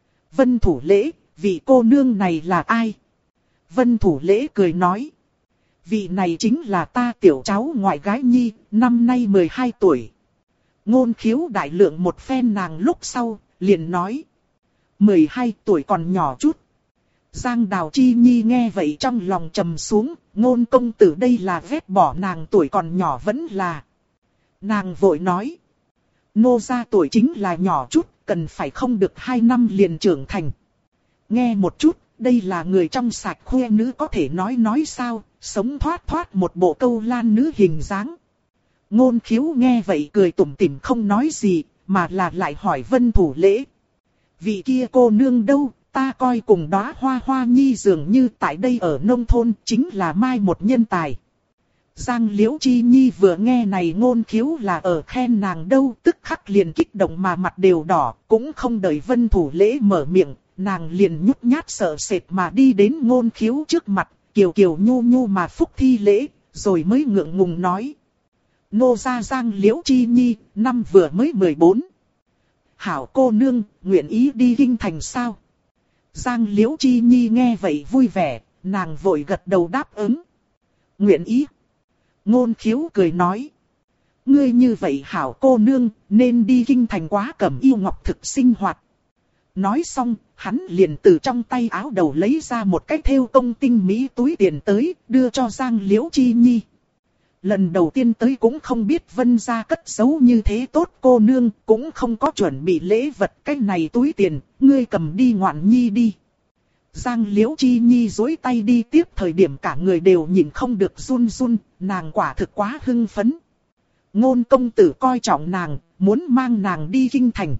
Vân Thủ Lễ, vị cô nương này là ai? Vân Thủ Lễ cười nói. Vị này chính là ta tiểu cháu ngoại gái Nhi, năm nay 12 tuổi. Ngôn Khiếu đại lượng một phen nàng lúc sau, liền nói. 12 tuổi còn nhỏ chút. Giang Đào Chi Nhi nghe vậy trong lòng trầm xuống, Ngôn công tử đây là ghét bỏ nàng tuổi còn nhỏ vẫn là. Nàng vội nói. Nô gia tuổi chính là nhỏ chút, cần phải không được 2 năm liền trưởng thành. Nghe một chút, đây là người trong sạch khuê nữ có thể nói sao, sống thoát một bộ câu lan nữ hình dáng. Ngôn Khiếu nghe vậy cười tủm tỉm không nói gì, mà là lại hỏi Vân Thủ Lễ. Vị kia cô nương đâu, ta coi cùng đóa hoa nhi dường như tại đây ở nông thôn chính là mai một nhân tài. Giang Liễu Chi Nhi vừa nghe này Ngôn Khiếu là ở khen nàng đâu, tức khắc liền kích động mà mặt đều đỏ, cũng không đợi Vân Thủ Lễ mở miệng, nàng liền nhút nhát sợ sệt mà đi đến Ngôn Khiếu trước mặt, kiều kiều nhu nhu mà phúc thi lễ, rồi mới ngượng ngùng nói. Nô gia Giang Liễu Chi Nhi, năm vừa mới 14. Hảo cô nương, nguyện ý đi kinh thành sao? Giang Liễu Chi Nhi nghe vậy vui vẻ, nàng vội gật đầu đáp ứng. Nguyện ý. Ngôn Khiếu cười nói. Ngươi như vậy hảo cô nương, nên đi kinh thành quá cẩm yêu ngọc thực sinh hoạt. Nói xong, hắn liền từ trong tay áo đầu lấy ra một cái thêu công tinh mỹ túi tiền tới, đưa cho Giang Liễu Chi Nhi. Lần đầu tiên tới cũng không biết Vân gia cất giấu như thế tốt cô nương, cũng không có chuẩn bị lễ vật, cái này túi tiền, ngươi cầm đi ngoạn nhi đi. Giang Liễu Chi Nhi duỗi tay đi tiếp thời điểm cả người đều nhìn không được run run, nàng quả thực quá hưng phấn. Ngôn công tử coi trọng nàng, muốn mang nàng đi kinh thành.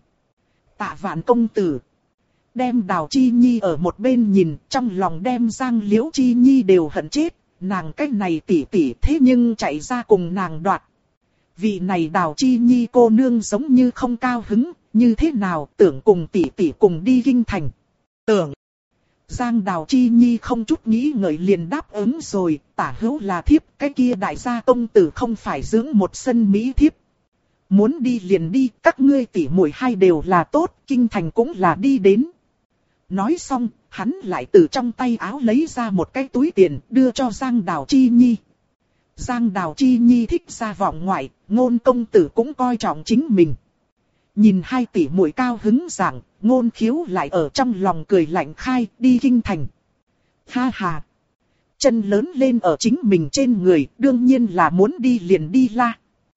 Tạ Vạn công tử. Đem Đào Chi Nhi ở một bên nhìn, trong lòng đem Giang Liễu Chi Nhi đều hận chết. Nàng cái này tỉ tỉ thế nhưng chạy ra cùng nàng đoạt. Vị này Đào Chi Nhi cô nương giống như không cao hứng, như thế nào tưởng cùng tỉ tỉ cùng đi kinh thành. Tưởng. Giang Đào Chi Nhi không chút nghĩ ngợi liền đáp ứng rồi, tả hữu là thiếp, cái kia đại gia công tử không phải dưỡng một sân mỹ thiếp. Muốn đi liền đi, các ngươi tỉ muội hai đều là tốt, kinh thành cũng là đi đến. Nói xong, hắn lại từ trong tay áo lấy ra một cái túi tiền đưa cho Giang Đào Chi Nhi. Giang Đào Chi Nhi thích ra vọng ngoại, Ngôn công tử cũng coi trọng chính mình. Nhìn hai tỷ muội cao hứng giảng, Ngôn Khiếu lại ở trong lòng cười lạnh khai đi kinh thành. Ha ha! chân lớn lên ở chính mình trên người, đương nhiên là muốn đi liền đi la.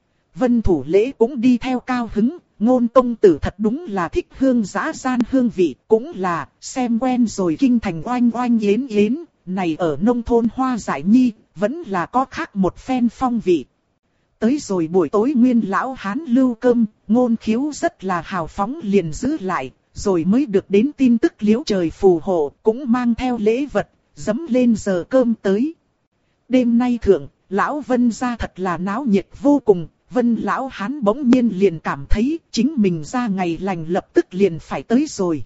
Vân Thủ Lễ cũng đi theo cao hứng, Ngôn công tử thật đúng là thích hương dã gian hương vị, cũng là xem quen rồi kinh thành oanh oanh yến yến, này ở nông thôn hoa giải nhi, vẫn là có khác một phen phong vị. Tới rồi buổi tối Nguyên lão hán lưu cơm, Ngôn Khiếu rất là hào phóng liền giữ lại, rồi mới được đến tin tức Liễu Trời phù hộ, cũng mang theo lễ vật, dẫm lên giờ cơm tới. Đêm nay thượng, lão Vân gia thật là náo nhiệt vô cùng. Vân lão hán bỗng nhiên liền cảm thấy chính mình ra ngày lành lập tức liền phải tới rồi.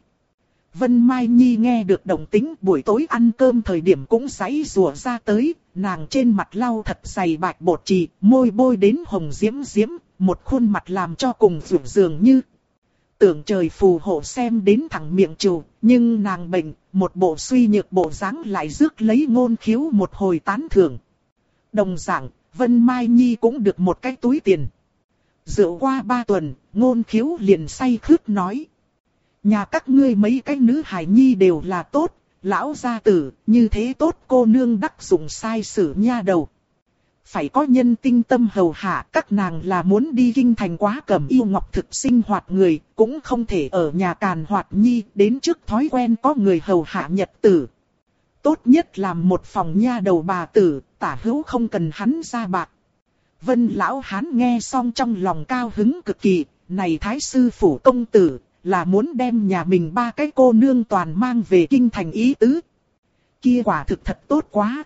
Vân Mai Nhi nghe được động tĩnh buổi tối ăn cơm thời điểm cũng giãy giụa ra tới, nàng trên mặt lau thật dày bạch bột chì, môi bôi đến hồng diễm diễm, một khuôn mặt làm cho cùng rủ dường như. Tưởng trời phù hộ xem đến thẳng miệng trù, nhưng nàng bệnh, một bộ suy nhược bộ dáng lại rước lấy Ngôn Khiếu một hồi tán thưởng. Đồng dạng, Vân Mai Nhi cũng được một cái túi tiền. Rượu qua 3 tuần, Ngôn Khiếu liền say khướt nói. Nhà các ngươi mấy cái nữ hài nhi đều là tốt, lão gia tử, như thế tốt cô nương đắc dụng sai sử nha đầu. Phải có nhân tinh tâm hầu hạ, các nàng là muốn đi kinh thành quá cẩm yêu ngọc thực sinh hoạt người, cũng không thể ở nhà càn hoạt nhi, đến trước thói quen có người hầu hạ nhật tử. Tốt nhất làm một phòng nha đầu bà tử, tả hữu không cần hắn ra bạc. Vân lão hán nghe xong trong lòng cao hứng cực kỳ, này thái sư phủ công tử, là muốn đem nhà mình 3 cái cô nương toàn mang về kinh thành ý tứ. Kia quả thực thật tốt quá.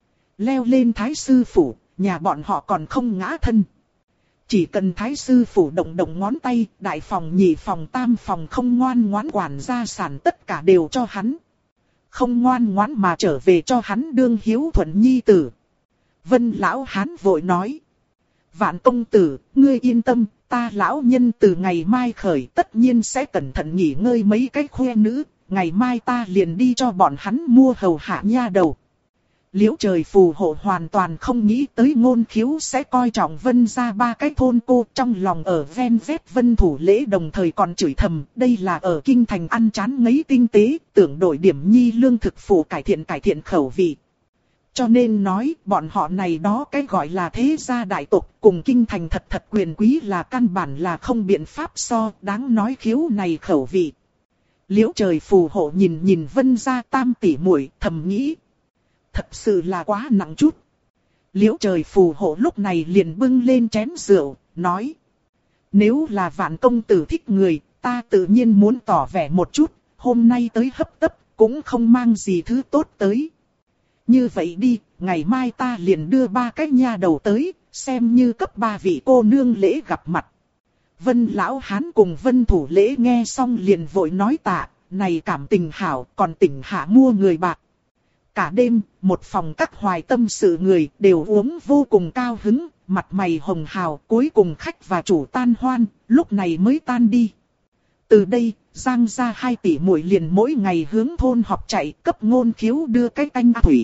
Leo lên thái sư phủ, nhà bọn họ còn không ngã thân. Chỉ cần thái sư phủ động động ngón tay, đại phòng nhị phòng tam phòng không ngoan ngoãn quản gia sản tất cả đều cho hắn. Không ngoan ngoãn mà trở về cho hắn đương hiếu thuận nhi tử. Vân lão hán vội nói. Vạn công tử, ngươi yên tâm, ta lão nhân từ ngày mai khởi tất nhiên sẽ cẩn thận nghỉ ngơi mấy cái khoe nữ, ngày mai ta liền đi cho bọn hắn mua hầu hạ nha đầu. Liễu Trời phù hộ hoàn toàn không nghĩ tới Ngôn Khiếu sẽ coi trọng Vân gia 3 cái thôn cô, trong lòng ở ven vét Vân Thủ Lễ đồng thời còn chửi thầm, đây là ở kinh thành ăn chán ngấy tinh tế, tưởng đổi điểm nhi lương thực phủ cải thiện khẩu vị. Cho nên nói, bọn họ này đó cái gọi là thế gia đại tộc, cùng kinh thành thật quyền quý là căn bản là không biện pháp so, đáng nói Khiếu này khẩu vị. Liễu Trời phù hộ nhìn Vân gia tam tỷ muội, thầm nghĩ. Thật sự là quá nặng chút. Liễu Trời phù hộ lúc này liền bưng lên chén rượu, nói. Nếu là Vạn công tử thích người, ta tự nhiên muốn tỏ vẻ một chút, hôm nay tới hấp tấp, cũng không mang gì thứ tốt tới. Như vậy đi, ngày mai ta liền đưa 3 cái nha đầu tới, xem như cấp 3 vị cô nương lễ gặp mặt. Vân lão hán cùng Vân Thủ Lễ nghe xong liền vội nói tạ, này cảm tình hảo, còn tỉnh hạ mua người bạc. Cả đêm, một phòng các hoài tâm sự người đều uống vô cùng cao hứng, mặt mày hồng hào, cuối cùng khách và chủ tan hoan, lúc này mới tan đi. Từ đây, Giang gia 2 tỷ muội liền mỗi ngày hướng thôn họp chạy, cấp Ngôn Khiếu đưa cái canh thủy.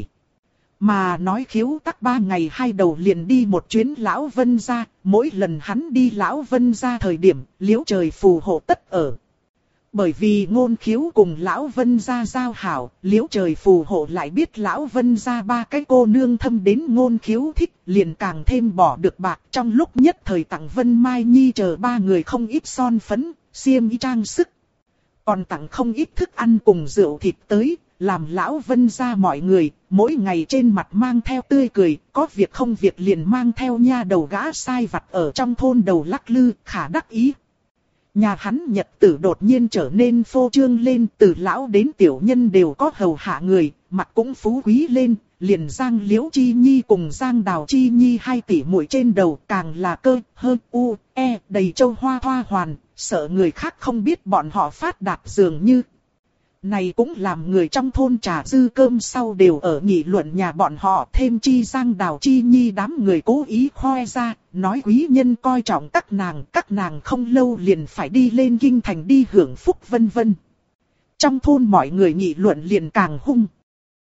Mà nói Khiếu tắc 3 ngày 2 đầu liền đi một chuyến lão Vân gia, mỗi lần hắn đi lão Vân gia thời điểm, Liễu Trời phù hộ tất ở. Bởi vì Ngôn Khiếu cùng lão Vân gia giao hảo, Liễu Trời phù hộ lại biết lão Vân gia 3 cái cô nương thâm đến Ngôn Khiếu thích, liền càng thêm bỏ được bạc, trong lúc nhất thời tặng Vân Mai Nhi chờ 3 người không ít son phấn, xiêm y trang sức. Còn tặng không ít thức ăn cùng rượu thịt tới, làm lão Vân gia mọi người, mỗi ngày trên mặt mang theo tươi cười, có việc không việc liền mang theo nha đầu gã sai vặt ở trong thôn đầu lắc lư, khả đắc ý. Nhà hắn nhật tử đột nhiên trở nên phô trương lên, từ lão đến tiểu nhân đều có hầu hạ người, mặt cũng phú quý lên, liền Giang Liễu Chi Nhi cùng Giang Đào Chi Nhi 2 tỷ muội trên đầu càng là cơ, hơn, đầy châu hoa thoa hoàn, sợ người khác không biết bọn họ phát đạt dường như. Này cũng làm người trong thôn trà dư cơm sau đều ở nghị luận nhà bọn họ, thêm chi Giang Đào Chi Nhi đám người cố ý khoe ra, nói quý nhân coi trọng các nàng không lâu liền phải đi lên kinh thành đi hưởng phúc vân vân. Trong thôn mọi người nghị luận liền càng hung.